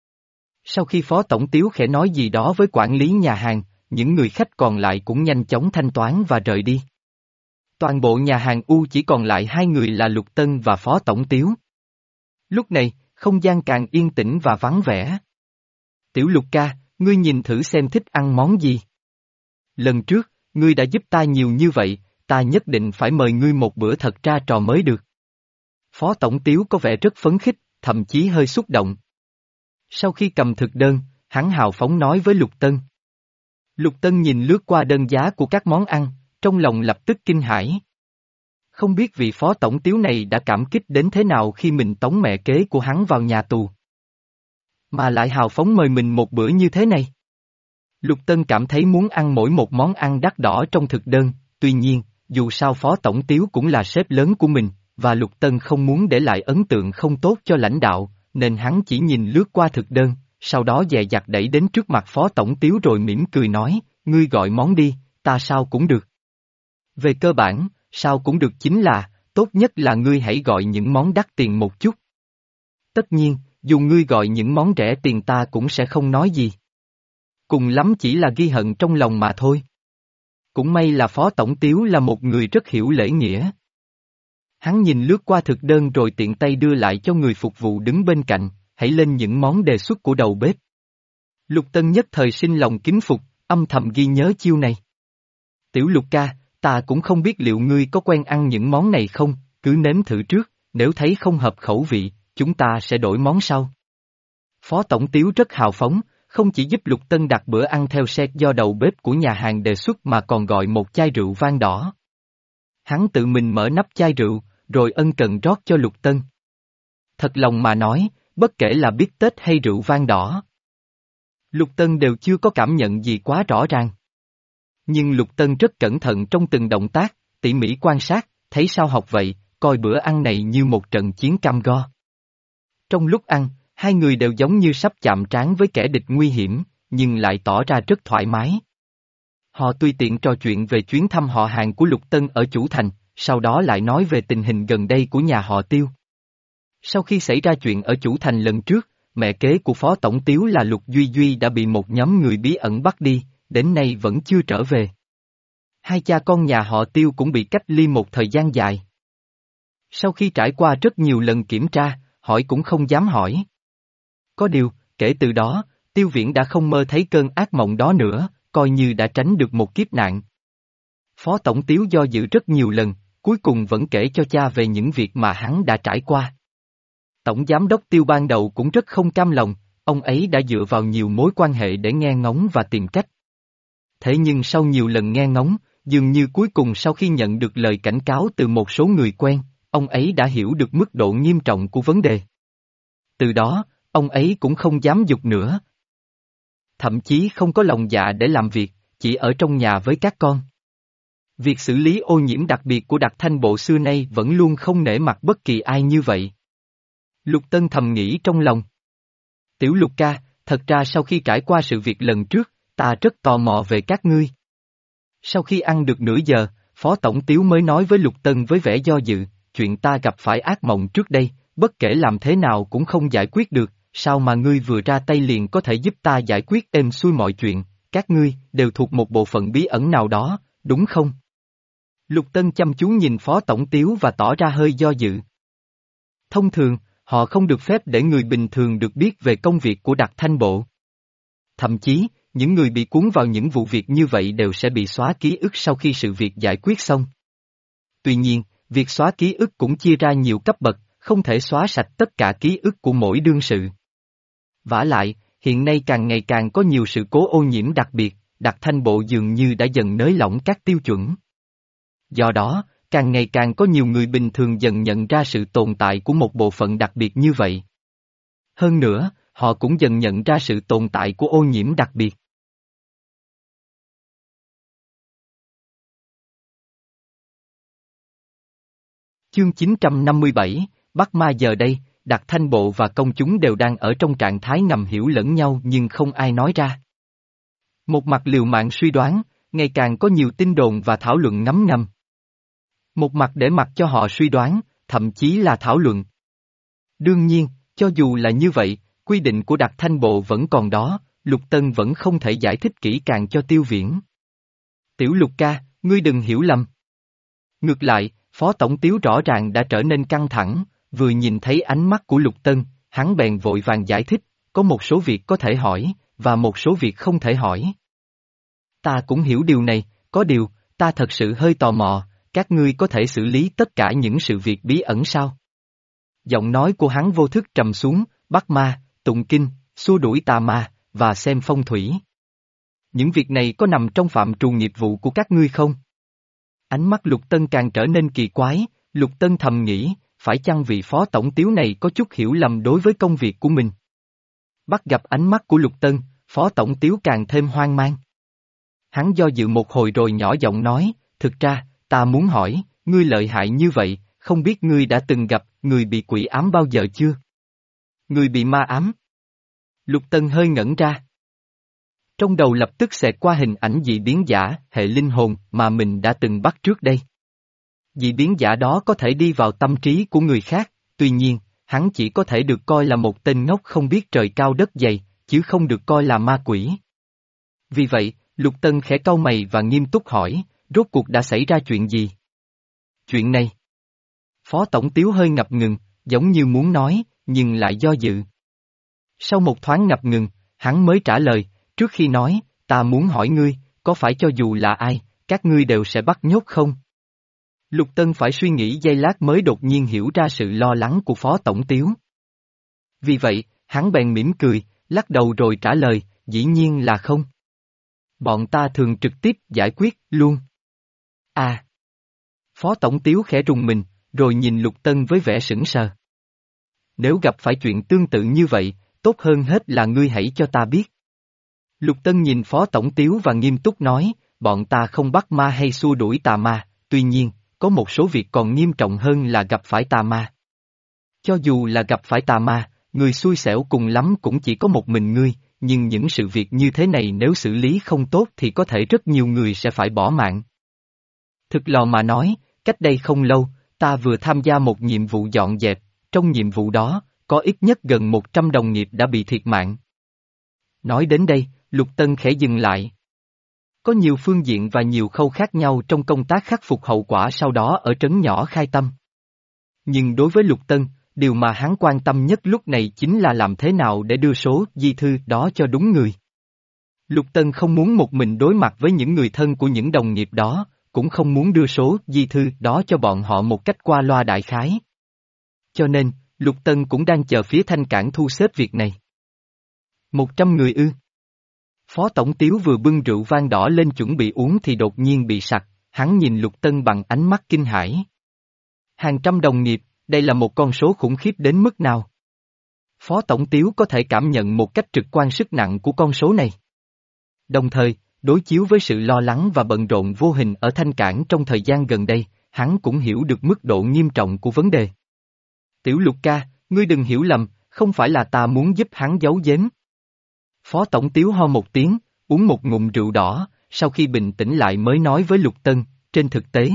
Sau khi Phó Tổng Tiếu khẽ nói gì đó với quản lý nhà hàng, những người khách còn lại cũng nhanh chóng thanh toán và rời đi. Toàn bộ nhà hàng U chỉ còn lại hai người là Lục Tân và Phó Tổng Tiếu. Lúc này, không gian càng yên tĩnh và vắng vẻ. Tiểu Lục ca, ngươi nhìn thử xem thích ăn món gì. Lần trước, ngươi đã giúp ta nhiều như vậy, ta nhất định phải mời ngươi một bữa thật ra trò mới được. Phó Tổng Tiếu có vẻ rất phấn khích, thậm chí hơi xúc động. Sau khi cầm thực đơn, hắn hào phóng nói với Lục Tân. Lục Tân nhìn lướt qua đơn giá của các món ăn, trong lòng lập tức kinh hãi. Không biết vị Phó Tổng Tiếu này đã cảm kích đến thế nào khi mình tống mẹ kế của hắn vào nhà tù. Mà lại hào phóng mời mình một bữa như thế này. Lục Tân cảm thấy muốn ăn mỗi một món ăn đắt đỏ trong thực đơn, tuy nhiên, dù sao Phó Tổng Tiếu cũng là sếp lớn của mình, và Lục Tân không muốn để lại ấn tượng không tốt cho lãnh đạo, nên hắn chỉ nhìn lướt qua thực đơn, sau đó dè dặt đẩy đến trước mặt Phó Tổng Tiếu rồi mỉm cười nói, ngươi gọi món đi, ta sao cũng được. Về cơ bản, sao cũng được chính là, tốt nhất là ngươi hãy gọi những món đắt tiền một chút. Tất nhiên, dù ngươi gọi những món rẻ tiền ta cũng sẽ không nói gì. Cùng lắm chỉ là ghi hận trong lòng mà thôi. Cũng may là Phó Tổng Tiếu là một người rất hiểu lễ nghĩa. Hắn nhìn lướt qua thực đơn rồi tiện tay đưa lại cho người phục vụ đứng bên cạnh, hãy lên những món đề xuất của đầu bếp. Lục Tân nhất thời sinh lòng kính phục, âm thầm ghi nhớ chiêu này. Tiểu Lục ca, ta cũng không biết liệu ngươi có quen ăn những món này không, cứ nếm thử trước, nếu thấy không hợp khẩu vị, chúng ta sẽ đổi món sau. Phó Tổng Tiếu rất hào phóng, không chỉ giúp Lục Tân đặt bữa ăn theo set do đầu bếp của nhà hàng đề xuất mà còn gọi một chai rượu vang đỏ. Hắn tự mình mở nắp chai rượu, rồi ân cần rót cho Lục Tân. Thật lòng mà nói, bất kể là bít tết hay rượu vang đỏ, Lục Tân đều chưa có cảm nhận gì quá rõ ràng. Nhưng Lục Tân rất cẩn thận trong từng động tác, tỉ mỉ quan sát, thấy sao học vậy, coi bữa ăn này như một trận chiến cam go. Trong lúc ăn, hai người đều giống như sắp chạm trán với kẻ địch nguy hiểm, nhưng lại tỏ ra rất thoải mái. Họ tùy tiện trò chuyện về chuyến thăm họ hàng của Lục Tân ở Chủ Thành, sau đó lại nói về tình hình gần đây của nhà họ Tiêu. Sau khi xảy ra chuyện ở Chủ Thành lần trước, mẹ kế của Phó Tổng Tiếu là Lục Duy Duy đã bị một nhóm người bí ẩn bắt đi, đến nay vẫn chưa trở về. Hai cha con nhà họ Tiêu cũng bị cách ly một thời gian dài. Sau khi trải qua rất nhiều lần kiểm tra, hỏi cũng không dám hỏi. Có điều, kể từ đó, Tiêu Viễn đã không mơ thấy cơn ác mộng đó nữa, coi như đã tránh được một kiếp nạn. Phó Tổng Tiếu do dự rất nhiều lần, cuối cuối cùng vẫn kể cho cha về những việc mà hắn đã trải qua. Tổng giám đốc Tiêu ban đầu cũng rất không cam lòng, ông ấy đã dựa vào nhiều mối quan hệ để nghe ngóng và tìm cách. Thế nhưng sau nhiều lần nghe ngóng, dường như cuối cùng sau khi nhận được lời cảnh cáo từ một số người quen, ông ấy đã hiểu được mức độ nghiêm trọng của vấn đề. Từ đó, ông ấy cũng không dám dục nữa. Thậm chí không có lòng dạ để làm việc, chỉ ở trong nhà với các con. Việc xử lý ô nhiễm đặc biệt của Đặc Thanh Bộ xưa nay vẫn luôn không nể mặt bất kỳ ai như vậy. Lục Tân thầm nghĩ trong lòng. Tiểu Lục ca, thật ra sau khi trải qua sự việc lần trước, ta rất tò mò về các ngươi. Sau khi ăn được nửa giờ, Phó Tổng Tiếu mới nói với Lục Tân với vẻ do dự, chuyện ta gặp phải ác mộng trước đây, bất kể làm thế nào cũng không giải quyết được, sao mà ngươi vừa ra tay liền có thể giúp ta giải quyết êm xuôi mọi chuyện, các ngươi đều thuộc một bộ phận bí ẩn nào đó, đúng không? Lục Tân chăm chú nhìn Phó Tổng Tiếu và tỏ ra hơi do dự. Thông thường, họ không được phép để người bình thường được biết về công việc của Đặc Thanh Bộ. Thậm chí, những người bị cuốn vào những vụ việc như vậy đều sẽ bị xóa ký ức sau khi sự việc giải quyết xong. Tuy nhiên, việc xóa ký ức cũng chia ra nhiều cấp bậc, không thể xóa sạch tất cả ký ức của mỗi đương sự. Vả lại, hiện nay càng ngày càng có nhiều sự cố ô nhiễm đặc biệt, Đặc Thanh Bộ dường như đã dần nới lỏng các tiêu chuẩn. Do đó, càng ngày càng có nhiều người bình thường dần nhận ra sự tồn tại của một bộ phận đặc biệt như vậy. Hơn nữa, họ cũng dần nhận ra sự tồn tại của ô nhiễm đặc biệt. Chương chín trăm năm mươi bảy, Bắc Ma giờ đây, Đặc Thanh Bộ và công chúng đều đang ở trong trạng thái ngầm hiểu lẫn nhau nhưng không ai nói ra. Một mặt liều mạng suy đoán, ngày càng có nhiều tin đồn và thảo luận ngấm ngầm. Một mặt để mặc cho họ suy đoán, thậm chí là thảo luận. Đương nhiên, cho dù là như vậy, quy định của Đặc Thanh Bộ vẫn còn đó, Lục Tân vẫn không thể giải thích kỹ càng cho Tiêu Viễn. Tiểu Lục ca, ngươi đừng hiểu lầm. Ngược lại, Phó Tổng Tiếu rõ ràng đã trở nên căng thẳng, vừa nhìn thấy ánh mắt của Lục Tân, hắn bèn vội vàng giải thích, có một số việc có thể hỏi, và một số việc không thể hỏi. Ta cũng hiểu điều này, có điều, ta thật sự hơi tò mò, các ngươi có thể xử lý tất cả những sự việc bí ẩn sao? Giọng nói của hắn vô thức trầm xuống, bắt ma, tụng kinh, xua đuổi tà ma, và xem phong thủy. Những việc này có nằm trong phạm trù nghiệp vụ của các ngươi không? Ánh mắt Lục Tân càng trở nên kỳ quái, Lục Tân thầm nghĩ, phải chăng vị Phó Tổng Tiếu này có chút hiểu lầm đối với công việc của mình? Bắt gặp ánh mắt của Lục Tân, Phó Tổng Tiếu càng thêm hoang mang. Hắn do dự một hồi rồi nhỏ giọng nói, thực ra, ta muốn hỏi, ngươi lợi hại như vậy, không biết ngươi đã từng gặp người bị quỷ ám bao giờ chưa? Người bị ma ám? Lục Tân hơi ngẩn ra. Trong đầu lập tức xẹt qua hình ảnh dị biến giả, hệ linh hồn mà mình đã từng bắt trước đây. Dị biến giả đó có thể đi vào tâm trí của người khác, tuy nhiên, hắn chỉ có thể được coi là một tên ngốc không biết trời cao đất dày, chứ không được coi là ma quỷ. Vì vậy, Lục Tân khẽ cau mày và nghiêm túc hỏi, rốt cuộc đã xảy ra chuyện gì? Chuyện này. Phó Tổng Tiếu hơi ngập ngừng, giống như muốn nói, nhưng lại do dự. Sau một thoáng ngập ngừng, hắn mới trả lời, trước khi nói, ta muốn hỏi ngươi, có phải cho dù là ai, các ngươi đều sẽ bắt nhốt không? Lục Tân phải suy nghĩ giây lát mới đột nhiên hiểu ra sự lo lắng của Phó Tổng Tiếu. Vì vậy, hắn bèn mỉm cười, lắc đầu rồi trả lời, dĩ nhiên là không. Bọn ta thường trực tiếp giải quyết, luôn. À! Phó Tổng Tiếu khẽ rùng mình, rồi nhìn Lục Tân với vẻ sững sờ. Nếu gặp phải chuyện tương tự như vậy, tốt hơn hết là ngươi hãy cho ta biết. Lục Tân nhìn Phó Tổng Tiếu và nghiêm túc nói, bọn ta không bắt ma hay xua đuổi tà ma, tuy nhiên, có một số việc còn nghiêm trọng hơn là gặp phải tà ma. Cho dù là gặp phải tà ma, người xui xẻo cùng lắm cũng chỉ có một mình ngươi, nhưng những sự việc như thế này nếu xử lý không tốt thì có thể rất nhiều người sẽ phải bỏ mạng. Thực lò mà nói, cách đây không lâu, ta vừa tham gia một nhiệm vụ dọn dẹp, trong nhiệm vụ đó, có ít nhất gần một trăm đồng nghiệp đã bị thiệt mạng. Nói đến đây, Lục Tân khẽ dừng lại. Có nhiều phương diện và nhiều khâu khác nhau trong công tác khắc phục hậu quả sau đó ở trấn nhỏ Khai Tâm. Nhưng đối với Lục Tân, điều mà hắn quan tâm nhất lúc này chính là làm thế nào để đưa số di thư đó cho đúng người. Lục Tân không muốn một mình đối mặt với những người thân của những đồng nghiệp đó, cũng không muốn đưa số di thư đó cho bọn họ một cách qua loa đại khái. Cho nên, Lục Tân cũng đang chờ phía Thanh Cảng thu xếp việc này. Một trăm người ư. Phó Tổng Tiếu vừa bưng rượu vang đỏ lên chuẩn bị uống thì đột nhiên bị sặc, hắn nhìn Lục Tân bằng ánh mắt kinh hãi. Hàng trăm đồng nghiệp, đây là một con số khủng khiếp đến mức nào? Phó Tổng Tiếu có thể cảm nhận một cách trực quan sức nặng của con số này. Đồng thời, đối chiếu với sự lo lắng và bận rộn vô hình ở Thanh Cảng trong thời gian gần đây, hắn cũng hiểu được mức độ nghiêm trọng của vấn đề. Tiểu Lục ca, ngươi đừng hiểu lầm, không phải là ta muốn giúp hắn giấu giếm. Phó Tổng Tiếu ho một tiếng, uống một ngụm rượu đỏ, sau khi bình tĩnh lại mới nói với Lục Tân, trên thực tế.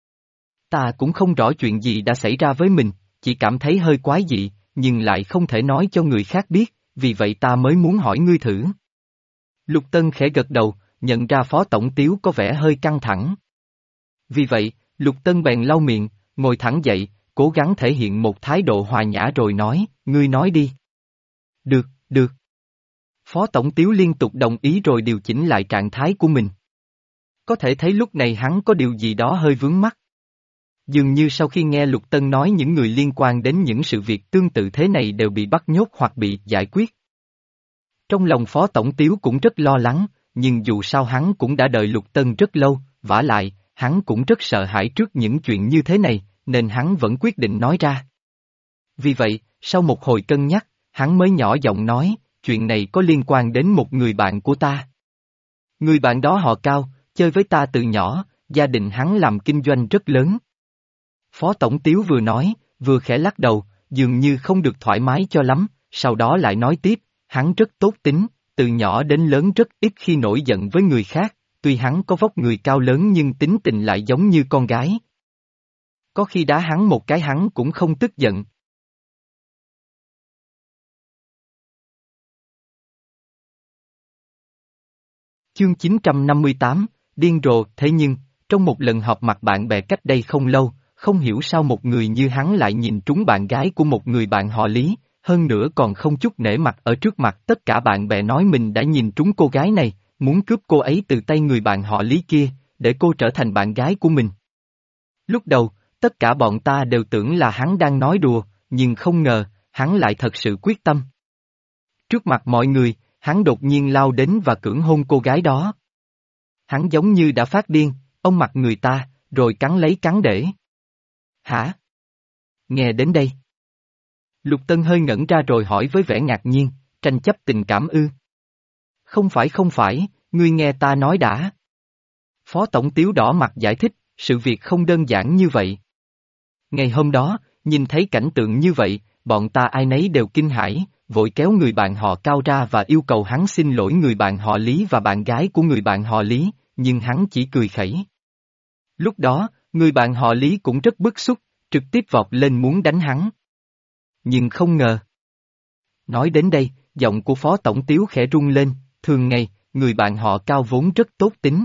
Ta cũng không rõ chuyện gì đã xảy ra với mình, chỉ cảm thấy hơi quái dị, nhưng lại không thể nói cho người khác biết, vì vậy ta mới muốn hỏi ngươi thử. Lục Tân khẽ gật đầu, nhận ra Phó Tổng Tiếu có vẻ hơi căng thẳng. Vì vậy, Lục Tân bèn lau miệng, ngồi thẳng dậy, cố gắng thể hiện một thái độ hòa nhã rồi nói, ngươi nói đi. Được, được. Phó Tổng Tiếu liên tục đồng ý rồi điều chỉnh lại trạng thái của mình. Có thể thấy lúc này hắn có điều gì đó hơi vướng mắc. Dường như sau khi nghe Lục Tân nói những người liên quan đến những sự việc tương tự thế này đều bị bắt nhốt hoặc bị giải quyết. Trong lòng Phó Tổng Tiếu cũng rất lo lắng, nhưng dù sao hắn cũng đã đợi Lục Tân rất lâu, vả lại, hắn cũng rất sợ hãi trước những chuyện như thế này, nên hắn vẫn quyết định nói ra. Vì vậy, sau một hồi cân nhắc, hắn mới nhỏ giọng nói, chuyện này có liên quan đến một người bạn của ta. Người bạn đó họ Cao, chơi với ta từ nhỏ, gia đình hắn làm kinh doanh rất lớn. Phó Tổng Tiếu vừa nói, vừa khẽ lắc đầu, dường như không được thoải mái cho lắm, sau đó lại nói tiếp, hắn rất tốt tính, từ nhỏ đến lớn rất ít khi nổi giận với người khác, tuy hắn có vóc người cao lớn nhưng tính tình lại giống như con gái. Có khi đá hắn một cái hắn cũng không tức giận. Chương chín trăm năm mươi tám, điên rồ, thế nhưng, trong một lần họp mặt bạn bè cách đây không lâu, không hiểu sao một người như hắn lại nhìn trúng bạn gái của một người bạn họ Lý, hơn nữa còn không chút nể mặt ở trước mặt tất cả bạn bè nói mình đã nhìn trúng cô gái này, muốn cướp cô ấy từ tay người bạn họ Lý kia, để cô trở thành bạn gái của mình. Lúc đầu, tất cả bọn ta đều tưởng là hắn đang nói đùa, nhưng không ngờ, hắn lại thật sự quyết tâm. Trước mặt mọi người, hắn đột nhiên lao đến và cưỡng hôn cô gái đó. Hắn giống như đã phát điên, ông mặt người ta, rồi cắn lấy cắn để. Hả? Nghe đến đây. Lục Tân hơi ngẩn ra rồi hỏi với vẻ ngạc nhiên, tranh chấp tình cảm ư? Không phải không phải, ngươi nghe ta nói đã. Phó Tổng Tiếu đỏ mặt giải thích, sự việc không đơn giản như vậy. Ngày hôm đó, nhìn thấy cảnh tượng như vậy, bọn ta ai nấy đều kinh hãi, vội kéo người bạn họ Cao ra và yêu cầu hắn xin lỗi người bạn họ Lý và bạn gái của người bạn họ Lý, nhưng hắn chỉ cười khẩy. Lúc đó, người bạn họ Lý cũng rất bức xúc, trực tiếp vọt lên muốn đánh hắn. Nhưng không ngờ. Nói đến đây, giọng của Phó Tổng Tiếu khẽ rung lên, thường ngày, người bạn họ Cao vốn rất tốt tính.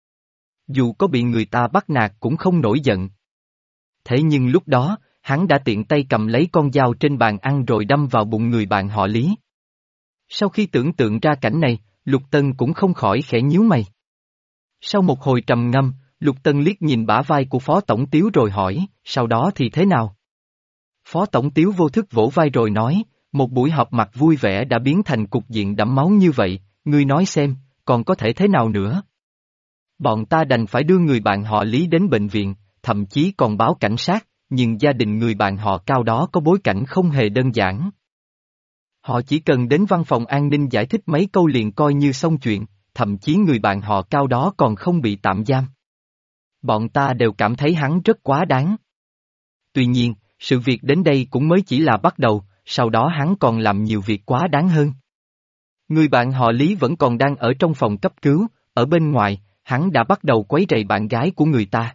Dù có bị người ta bắt nạt cũng không nổi giận. Thế nhưng lúc đó, hắn đã tiện tay cầm lấy con dao trên bàn ăn rồi đâm vào bụng người bạn họ Lý. Sau khi tưởng tượng ra cảnh này, Lục Tân cũng không khỏi khẽ nhíu mày. Sau một hồi trầm ngâm, Lục Tân liếc nhìn bả vai của Phó Tổng Tiếu rồi hỏi, sau đó thì thế nào? Phó Tổng Tiếu vô thức vỗ vai rồi nói, một buổi họp mặt vui vẻ đã biến thành cục diện đẫm máu như vậy, ngươi nói xem, còn có thể thế nào nữa? Bọn ta đành phải đưa người bạn họ Lý đến bệnh viện, thậm chí còn báo cảnh sát, nhưng gia đình người bạn họ Cao đó có bối cảnh không hề đơn giản. Họ chỉ cần đến văn phòng an ninh giải thích mấy câu liền coi như xong chuyện, thậm chí người bạn họ Cao đó còn không bị tạm giam. Bọn ta đều cảm thấy hắn rất quá đáng. Tuy nhiên, sự việc đến đây cũng mới chỉ là bắt đầu, sau đó hắn còn làm nhiều việc quá đáng hơn. Người bạn họ Lý vẫn còn đang ở trong phòng cấp cứu, ở bên ngoài, hắn đã bắt đầu quấy rầy bạn gái của người ta.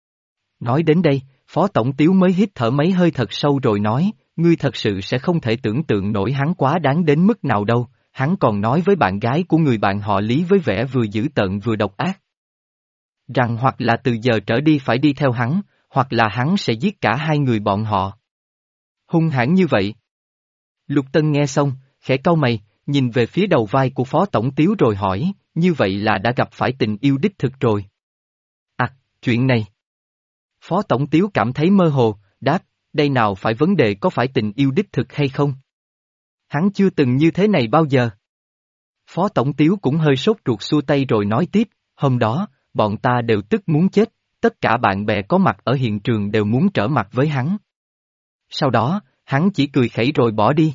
Nói đến đây, Phó Tổng Tiếu mới hít thở mấy hơi thật sâu rồi nói, ngươi thật sự sẽ không thể tưởng tượng nổi hắn quá đáng đến mức nào đâu, hắn còn nói với bạn gái của người bạn họ Lý với vẻ vừa dữ tợn vừa độc ác. Rằng hoặc là từ giờ trở đi phải đi theo hắn, hoặc là hắn sẽ giết cả hai người bọn họ. Hung hãn như vậy. Lục Tân nghe xong, khẽ cau mày, nhìn về phía đầu vai của Phó Tổng Tiếu rồi hỏi, như vậy là đã gặp phải tình yêu đích thực rồi. À, chuyện này. Phó Tổng Tiếu cảm thấy mơ hồ, đáp, đây nào phải vấn đề có phải tình yêu đích thực hay không? Hắn chưa từng như thế này bao giờ. Phó Tổng Tiếu cũng hơi sốt ruột xua tay rồi nói tiếp, hôm đó, bọn ta đều tức muốn chết, tất cả bạn bè có mặt ở hiện trường đều muốn trở mặt với hắn. Sau đó, hắn chỉ cười khẩy rồi bỏ đi.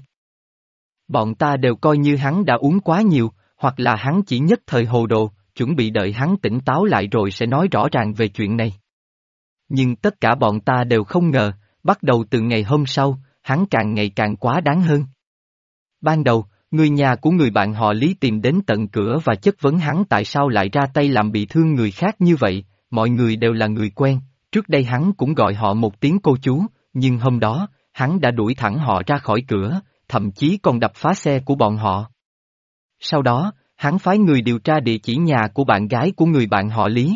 Bọn ta đều coi như hắn đã uống quá nhiều, hoặc là hắn chỉ nhất thời hồ đồ, chuẩn bị đợi hắn tỉnh táo lại rồi sẽ nói rõ ràng về chuyện này. Nhưng tất cả bọn ta đều không ngờ, bắt đầu từ ngày hôm sau, hắn càng ngày càng quá đáng hơn. Ban đầu, người nhà của người bạn họ Lý tìm đến tận cửa và chất vấn hắn tại sao lại ra tay làm bị thương người khác như vậy, mọi người đều là người quen, trước đây hắn cũng gọi họ một tiếng cô chú, nhưng hôm đó, hắn đã đuổi thẳng họ ra khỏi cửa, thậm chí còn đập phá xe của bọn họ. Sau đó, hắn phái người điều tra địa chỉ nhà của bạn gái của người bạn họ Lý.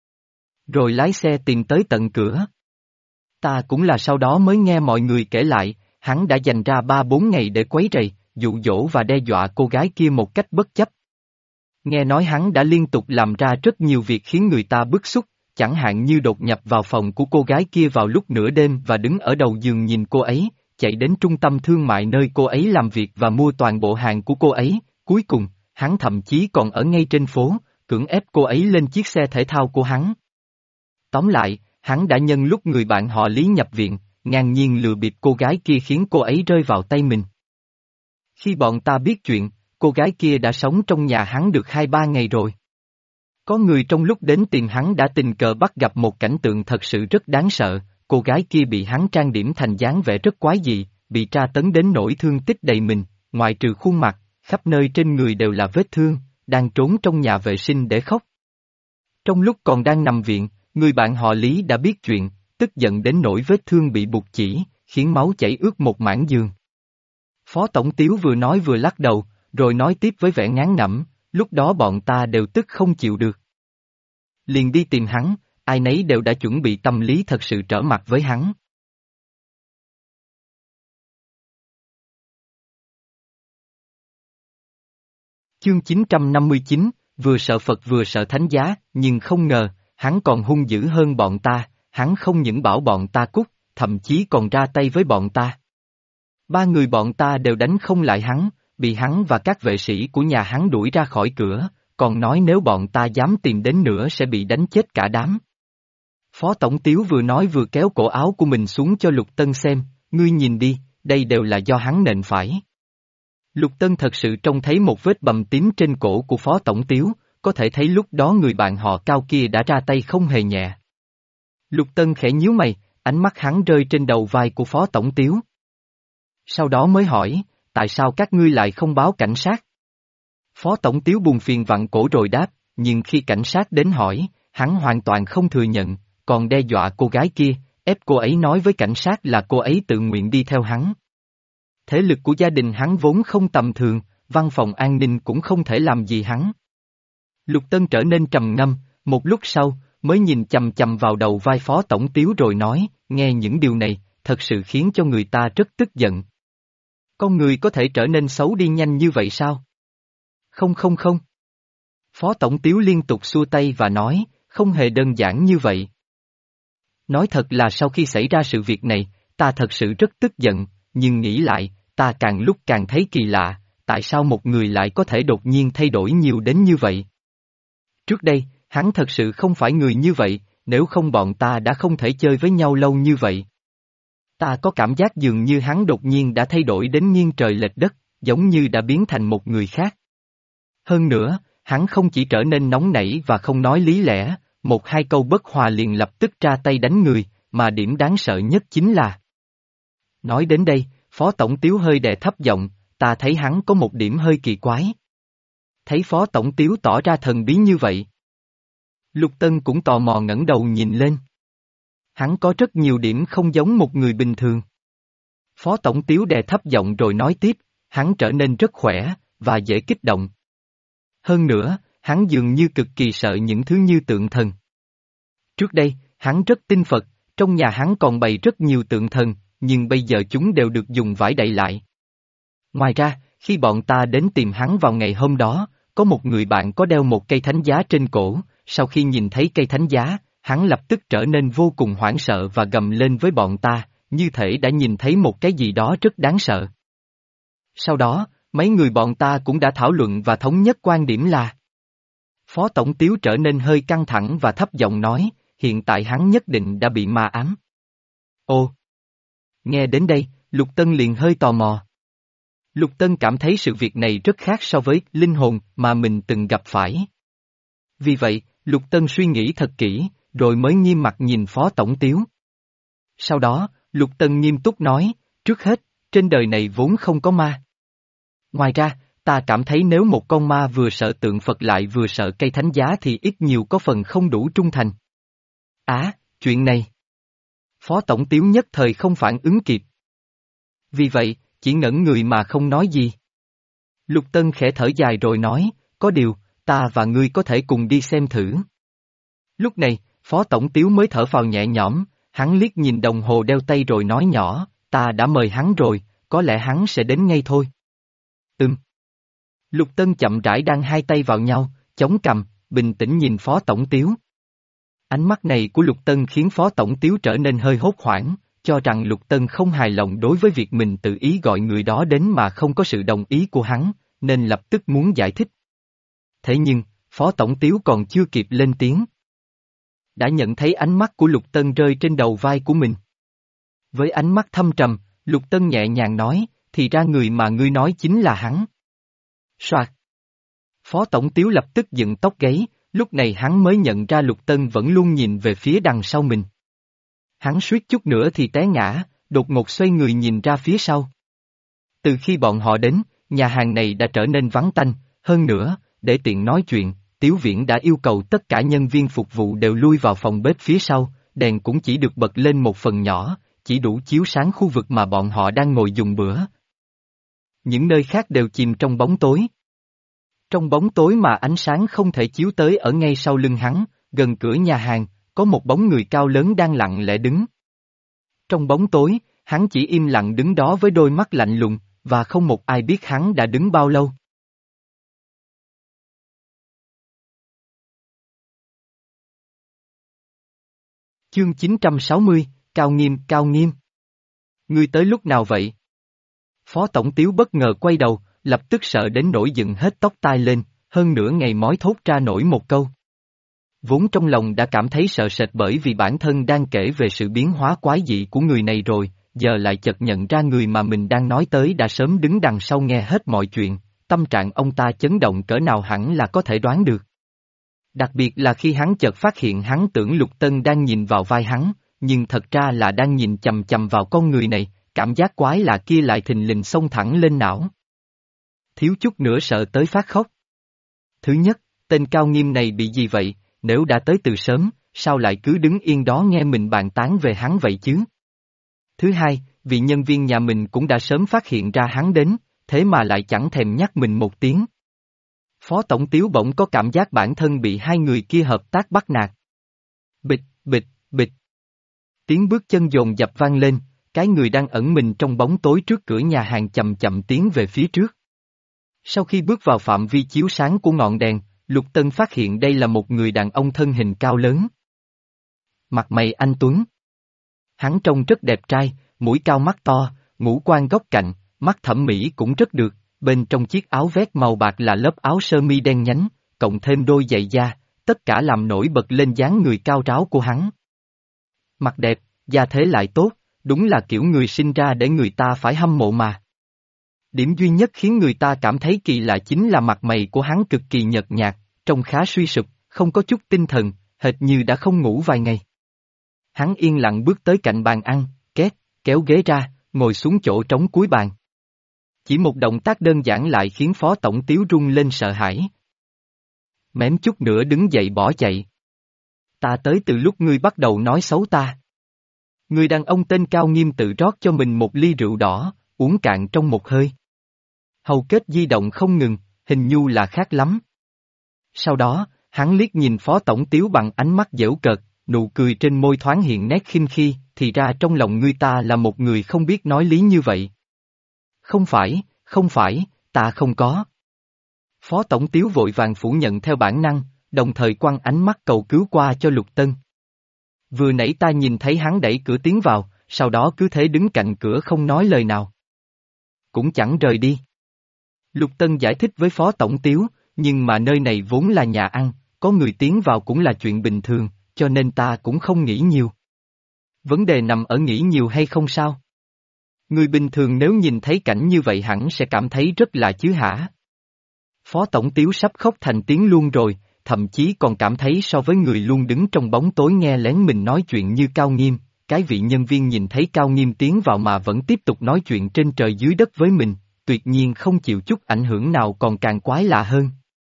Rồi lái xe tìm tới tận cửa. Ta cũng là sau đó mới nghe mọi người kể lại, hắn đã dành ra ba bốn ngày để quấy rầy, dụ dỗ và đe dọa cô gái kia một cách bất chấp. Nghe nói hắn đã liên tục làm ra rất nhiều việc khiến người ta bức xúc, chẳng hạn như đột nhập vào phòng của cô gái kia vào lúc nửa đêm và đứng ở đầu giường nhìn cô ấy, chạy đến trung tâm thương mại nơi cô ấy làm việc và mua toàn bộ hàng của cô ấy, cuối cùng, hắn thậm chí còn ở ngay trên phố, cưỡng ép cô ấy lên chiếc xe thể thao của hắn. Tóm lại, hắn đã nhân lúc người bạn họ Lý nhập viện, ngang nhiên lừa bịp cô gái kia khiến cô ấy rơi vào tay mình. Khi bọn ta biết chuyện, cô gái kia đã sống trong nhà hắn được hai ba ngày rồi. Có người trong lúc đến tìm hắn đã tình cờ bắt gặp một cảnh tượng thật sự rất đáng sợ, cô gái kia bị hắn trang điểm thành dáng vẻ rất quái dị, bị tra tấn đến nỗi thương tích đầy mình, ngoại trừ khuôn mặt, khắp nơi trên người đều là vết thương, đang trốn trong nhà vệ sinh để khóc. Trong lúc còn đang nằm viện, người bạn họ Lý đã biết chuyện, tức giận đến nỗi vết thương bị buộc chỉ, khiến máu chảy ướt một mảng giường. Phó Tổng Tiếu vừa nói vừa lắc đầu, rồi nói tiếp với vẻ ngán ngẩm, lúc đó bọn ta đều tức không chịu được. Liền đi tìm hắn, ai nấy đều đã chuẩn bị tâm lý thật sự trở mặt với hắn. Chương chín trăm năm mươi chín, vừa sợ Phật vừa sợ thánh giá, nhưng không ngờ, hắn còn hung dữ hơn bọn ta, hắn không những bảo bọn ta cút, thậm chí còn ra tay với bọn ta. Ba người bọn ta đều đánh không lại hắn, bị hắn và các vệ sĩ của nhà hắn đuổi ra khỏi cửa, còn nói nếu bọn ta dám tìm đến nữa sẽ bị đánh chết cả đám. Phó Tổng Tiếu vừa nói vừa kéo cổ áo của mình xuống cho Lục Tân xem, ngươi nhìn đi, đây đều là do hắn nện phải. Lục Tân thật sự trông thấy một vết bầm tím trên cổ của Phó Tổng Tiếu, có thể thấy lúc đó người bạn họ Cao kia đã ra tay không hề nhẹ. Lục Tân khẽ nhíu mày, ánh mắt hắn rơi trên đầu vai của Phó Tổng Tiếu. Sau đó mới hỏi, tại sao các ngươi lại không báo cảnh sát? Phó Tổng Tiếu buồn phiền vặn cổ rồi đáp, nhưng khi cảnh sát đến hỏi, hắn hoàn toàn không thừa nhận, còn đe dọa cô gái kia, ép cô ấy nói với cảnh sát là cô ấy tự nguyện đi theo hắn. Thế lực của gia đình hắn vốn không tầm thường, văn phòng an ninh cũng không thể làm gì hắn. Lục Tân trở nên trầm ngâm, một lúc sau, mới nhìn chằm chằm vào đầu vai Phó Tổng Tiếu rồi nói, nghe những điều này, thật sự khiến cho người ta rất tức giận. Con người có thể trở nên xấu đi nhanh như vậy sao? Không không không. Phó Tổng Tiếu liên tục xua tay và nói, không hề đơn giản như vậy. Nói thật là sau khi xảy ra sự việc này, ta thật sự rất tức giận, nhưng nghĩ lại, ta càng lúc càng thấy kỳ lạ, tại sao một người lại có thể đột nhiên thay đổi nhiều đến như vậy? Trước đây, hắn thật sự không phải người như vậy, nếu không bọn ta đã không thể chơi với nhau lâu như vậy. Ta có cảm giác dường như hắn đột nhiên đã thay đổi đến nghiêng trời lệch đất, giống như đã biến thành một người khác. Hơn nữa, hắn không chỉ trở nên nóng nảy và không nói lý lẽ, một hai câu bất hòa liền lập tức ra tay đánh người, mà điểm đáng sợ nhất chính là. Nói đến đây, Phó Tổng Tiếu hơi đè thấp giọng, ta thấy hắn có một điểm hơi kỳ quái. Thấy Phó Tổng Tiếu tỏ ra thần bí như vậy. Lục Tân cũng tò mò ngẩng đầu nhìn lên. Hắn có rất nhiều điểm không giống một người bình thường. Phó Tổng Tiếu đè thấp giọng rồi nói tiếp, hắn trở nên rất khỏe, và dễ kích động. Hơn nữa, hắn dường như cực kỳ sợ những thứ như tượng thần. Trước đây, hắn rất tin Phật, trong nhà hắn còn bày rất nhiều tượng thần, nhưng bây giờ chúng đều được dùng vải đậy lại. Ngoài ra, khi bọn ta đến tìm hắn vào ngày hôm đó, có một người bạn có đeo một cây thánh giá trên cổ, sau khi nhìn thấy cây thánh giá, hắn lập tức trở nên vô cùng hoảng sợ và gầm lên với bọn ta, như thể đã nhìn thấy một cái gì đó rất đáng sợ. Sau đó, mấy người bọn ta cũng đã thảo luận và thống nhất quan điểm là Phó Tổng Tiếu trở nên hơi căng thẳng và thấp giọng nói, hiện tại hắn nhất định đã bị ma ám. Ồ! Nghe đến đây, Lục Tân liền hơi tò mò. Lục Tân cảm thấy sự việc này rất khác so với linh hồn mà mình từng gặp phải. Vì vậy, Lục Tân suy nghĩ thật kỹ, rồi mới nghiêm mặt nhìn Phó Tổng Tiếu. Sau đó, Lục Tân nghiêm túc nói, trước hết, trên đời này vốn không có ma. Ngoài ra, ta cảm thấy nếu một con ma vừa sợ tượng Phật lại vừa sợ cây thánh giá thì ít nhiều có phần không đủ trung thành. Á, chuyện này. Phó Tổng Tiếu nhất thời không phản ứng kịp. Vì vậy, chỉ ngẩn người mà không nói gì. Lục Tân khẽ thở dài rồi nói, có điều, ta và ngươi có thể cùng đi xem thử. Lúc này, Phó Tổng Tiếu mới thở phào nhẹ nhõm, hắn liếc nhìn đồng hồ đeo tay rồi nói nhỏ, ta đã mời hắn rồi, có lẽ hắn sẽ đến ngay thôi. Ừm. Lục Tân chậm rãi đan hai tay vào nhau, chống cằm, bình tĩnh nhìn Phó Tổng Tiếu. Ánh mắt này của Lục Tân khiến Phó Tổng Tiếu trở nên hơi hốt hoảng, cho rằng Lục Tân không hài lòng đối với việc mình tự ý gọi người đó đến mà không có sự đồng ý của hắn, nên lập tức muốn giải thích. Thế nhưng, Phó Tổng Tiếu còn chưa kịp lên tiếng. Đã nhận thấy ánh mắt của Lục Tân rơi trên đầu vai của mình. Với ánh mắt thâm trầm, Lục Tân nhẹ nhàng nói, thì ra người mà ngươi nói chính là hắn. Soạt. Phó Tổng Tiếu lập tức dựng tóc gáy, lúc này hắn mới nhận ra Lục Tân vẫn luôn nhìn về phía đằng sau mình. Hắn suýt chút nữa thì té ngã, đột ngột xoay người nhìn ra phía sau. Từ khi bọn họ đến, nhà hàng này đã trở nên vắng tanh, hơn nữa, để tiện nói chuyện, Tiếu Viễn đã yêu cầu tất cả nhân viên phục vụ đều lui vào phòng bếp phía sau, đèn cũng chỉ được bật lên một phần nhỏ, chỉ đủ chiếu sáng khu vực mà bọn họ đang ngồi dùng bữa. Những nơi khác đều chìm trong bóng tối. Trong bóng tối mà ánh sáng không thể chiếu tới ở ngay sau lưng hắn, gần cửa nhà hàng, có một bóng người cao lớn đang lặng lẽ đứng. Trong bóng tối, hắn chỉ im lặng đứng đó với đôi mắt lạnh lùng, và không một ai biết hắn đã đứng bao lâu. Chương chín trăm sáu mươi, Cao Nghiêm, Cao Nghiêm. Ngươi tới lúc nào vậy? Phó Tổng Tiếu bất ngờ quay đầu, lập tức sợ đến nỗi dựng hết tóc tai lên, hơn nửa ngày mới thốt ra nổi một câu. Vốn trong lòng đã cảm thấy sợ sệt bởi vì bản thân đang kể về sự biến hóa quái dị của người này rồi, giờ lại chợt nhận ra người mà mình đang nói tới đã sớm đứng đằng sau nghe hết mọi chuyện, tâm trạng ông ta chấn động cỡ nào hẳn là có thể đoán được. Đặc biệt là khi hắn chợt phát hiện hắn tưởng Lục Tân đang nhìn vào vai hắn, nhưng thật ra là đang nhìn chằm chằm vào con người này, cảm giác quái lạ kia lại thình lình xông thẳng lên não. Thiếu chút nữa sợ tới phát khóc. Thứ nhất, tên Cao Nghiêm này bị gì vậy, nếu đã tới từ sớm, sao lại cứ đứng yên đó nghe mình bàn tán về hắn vậy chứ? Thứ hai, vị nhân viên nhà mình cũng đã sớm phát hiện ra hắn đến, thế mà lại chẳng thèm nhắc mình một tiếng. Phó Tổng Tiếu bỗng có cảm giác bản thân bị hai người kia hợp tác bắt nạt. Bịch, bịch, bịch. Tiếng bước chân dồn dập vang lên, cái người đang ẩn mình trong bóng tối trước cửa nhà hàng chậm chậm tiến về phía trước. Sau khi bước vào phạm vi chiếu sáng của ngọn đèn, Lục Tân phát hiện đây là một người đàn ông thân hình cao lớn. Mặt mày anh tuấn. Hắn trông rất đẹp trai, mũi cao mắt to, ngũ quan góc cạnh, mắt thẩm mỹ cũng rất được, bên trong chiếc áo vest màu bạc là lớp áo sơ mi đen nhánh, cộng thêm đôi giày da, tất cả làm nổi bật lên dáng người cao ráo của hắn. Mặt đẹp, da thế lại tốt, đúng là kiểu người sinh ra để người ta phải hâm mộ mà. Điểm duy nhất khiến người ta cảm thấy kỳ lạ chính là mặt mày của hắn cực kỳ nhợt nhạt, trông khá suy sụp, không có chút tinh thần, hệt như đã không ngủ vài ngày. Hắn yên lặng bước tới cạnh bàn ăn, két, kéo ghế ra, ngồi xuống chỗ trống cuối bàn. Chỉ một động tác đơn giản lại khiến Phó Tổng Tiếu run lên sợ hãi. Mém chút nữa đứng dậy bỏ chạy. Ta tới từ lúc ngươi bắt đầu nói xấu ta. Người đàn ông tên Cao Nghiêm tự rót cho mình một ly rượu đỏ, uống cạn trong một hơi. Hầu kết di động không ngừng, hình như là khát lắm. Sau đó, hắn liếc nhìn Phó Tổng Tiếu bằng ánh mắt giễu cợt, nụ cười trên môi thoáng hiện nét khinh khi, thì ra trong lòng ngươi ta là một người không biết nói lý như vậy. Không phải, không phải, ta không có. Phó Tổng Tiếu vội vàng phủ nhận theo bản năng, đồng thời quăng ánh mắt cầu cứu qua cho Lục Tân. Vừa nãy ta nhìn thấy hắn đẩy cửa tiến vào, sau đó cứ thế đứng cạnh cửa không nói lời nào. Cũng chẳng rời đi. Lục Tân giải thích với Phó Tổng Tiếu, nhưng mà nơi này vốn là nhà ăn, có người tiến vào cũng là chuyện bình thường, cho nên ta cũng không nghĩ nhiều. Vấn đề nằm ở nghĩ nhiều hay không sao? Người bình thường nếu nhìn thấy cảnh như vậy hẳn sẽ cảm thấy rất lạ chứ hả? Phó Tổng Tiếu sắp khóc thành tiếng luôn rồi, thậm chí còn cảm thấy so với người luôn đứng trong bóng tối nghe lén mình nói chuyện như Cao Nghiêm, cái vị nhân viên nhìn thấy Cao Nghiêm tiến vào mà vẫn tiếp tục nói chuyện trên trời dưới đất với mình, tuyệt nhiên không chịu chút ảnh hưởng nào còn càng quái lạ hơn.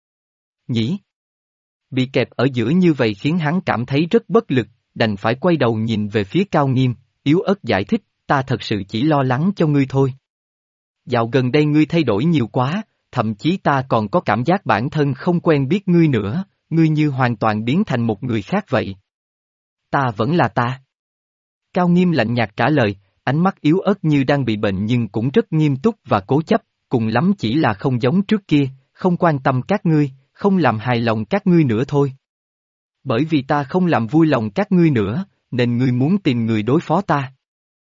Nhỉ? Bị kẹp ở giữa như vậy khiến hắn cảm thấy rất bất lực, đành phải quay đầu nhìn về phía Cao Nghiêm, yếu ớt giải thích, ta thật sự chỉ lo lắng cho ngươi thôi. Dạo gần đây ngươi thay đổi nhiều quá, thậm chí ta còn có cảm giác bản thân không quen biết ngươi nữa, ngươi như hoàn toàn biến thành một người khác vậy. Ta vẫn là ta. Cao Nghiêm lạnh nhạt trả lời, ánh mắt yếu ớt như đang bị bệnh nhưng cũng rất nghiêm túc và cố chấp, cùng lắm chỉ là không giống trước kia, không quan tâm các ngươi, không làm hài lòng các ngươi nữa thôi. Bởi vì ta không làm vui lòng các ngươi nữa, nên ngươi muốn tìm người đối phó ta.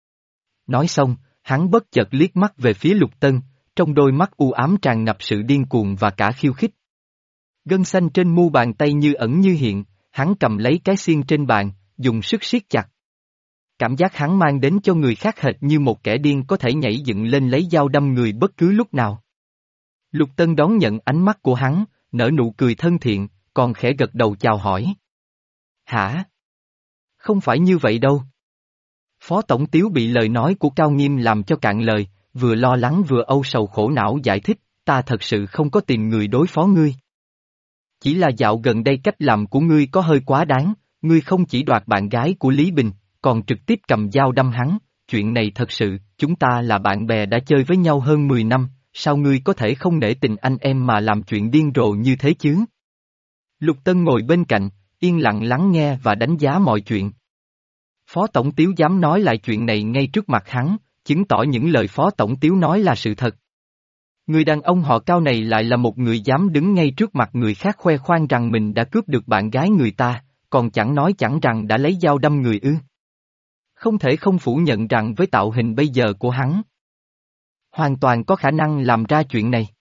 Nói xong, hắn bất chợt liếc mắt về phía Lục Tân, trong đôi mắt u ám tràn ngập sự điên cuồng và cả khiêu khích. Gân xanh trên mu bàn tay như ẩn như hiện, hắn cầm lấy cái xiên trên bàn, dùng sức siết chặt. Cảm giác hắn mang đến cho người khác hệt như một kẻ điên có thể nhảy dựng lên lấy dao đâm người bất cứ lúc nào. Lục Tân đón nhận ánh mắt của hắn, nở nụ cười thân thiện, còn khẽ gật đầu chào hỏi. Hả? Không phải như vậy đâu. Phó Tổng Tiếu bị lời nói của Cao Nghiêm làm cho cạn lời, vừa lo lắng vừa âu sầu khổ não giải thích, ta thật sự không có tìm người đối phó ngươi. Chỉ là dạo gần đây cách làm của ngươi có hơi quá đáng, ngươi không chỉ đoạt bạn gái của Lý Bình, còn trực tiếp cầm dao đâm hắn, chuyện này thật sự, chúng ta là bạn bè đã chơi với nhau hơn mười năm, sao ngươi có thể không nể tình anh em mà làm chuyện điên rồ như thế chứ? Lục Tân ngồi bên cạnh, yên lặng lắng nghe và đánh giá mọi chuyện. Phó Tổng Tiếu dám nói lại chuyện này ngay trước mặt hắn, chứng tỏ những lời Phó Tổng Tiếu nói là sự thật. Người đàn ông họ Cao này lại là một người dám đứng ngay trước mặt người khác khoe khoang rằng mình đã cướp được bạn gái người ta, còn chẳng nói chẳng rằng đã lấy dao đâm người ư. Không thể không phủ nhận rằng với tạo hình bây giờ của hắn, hoàn toàn có khả năng làm ra chuyện này.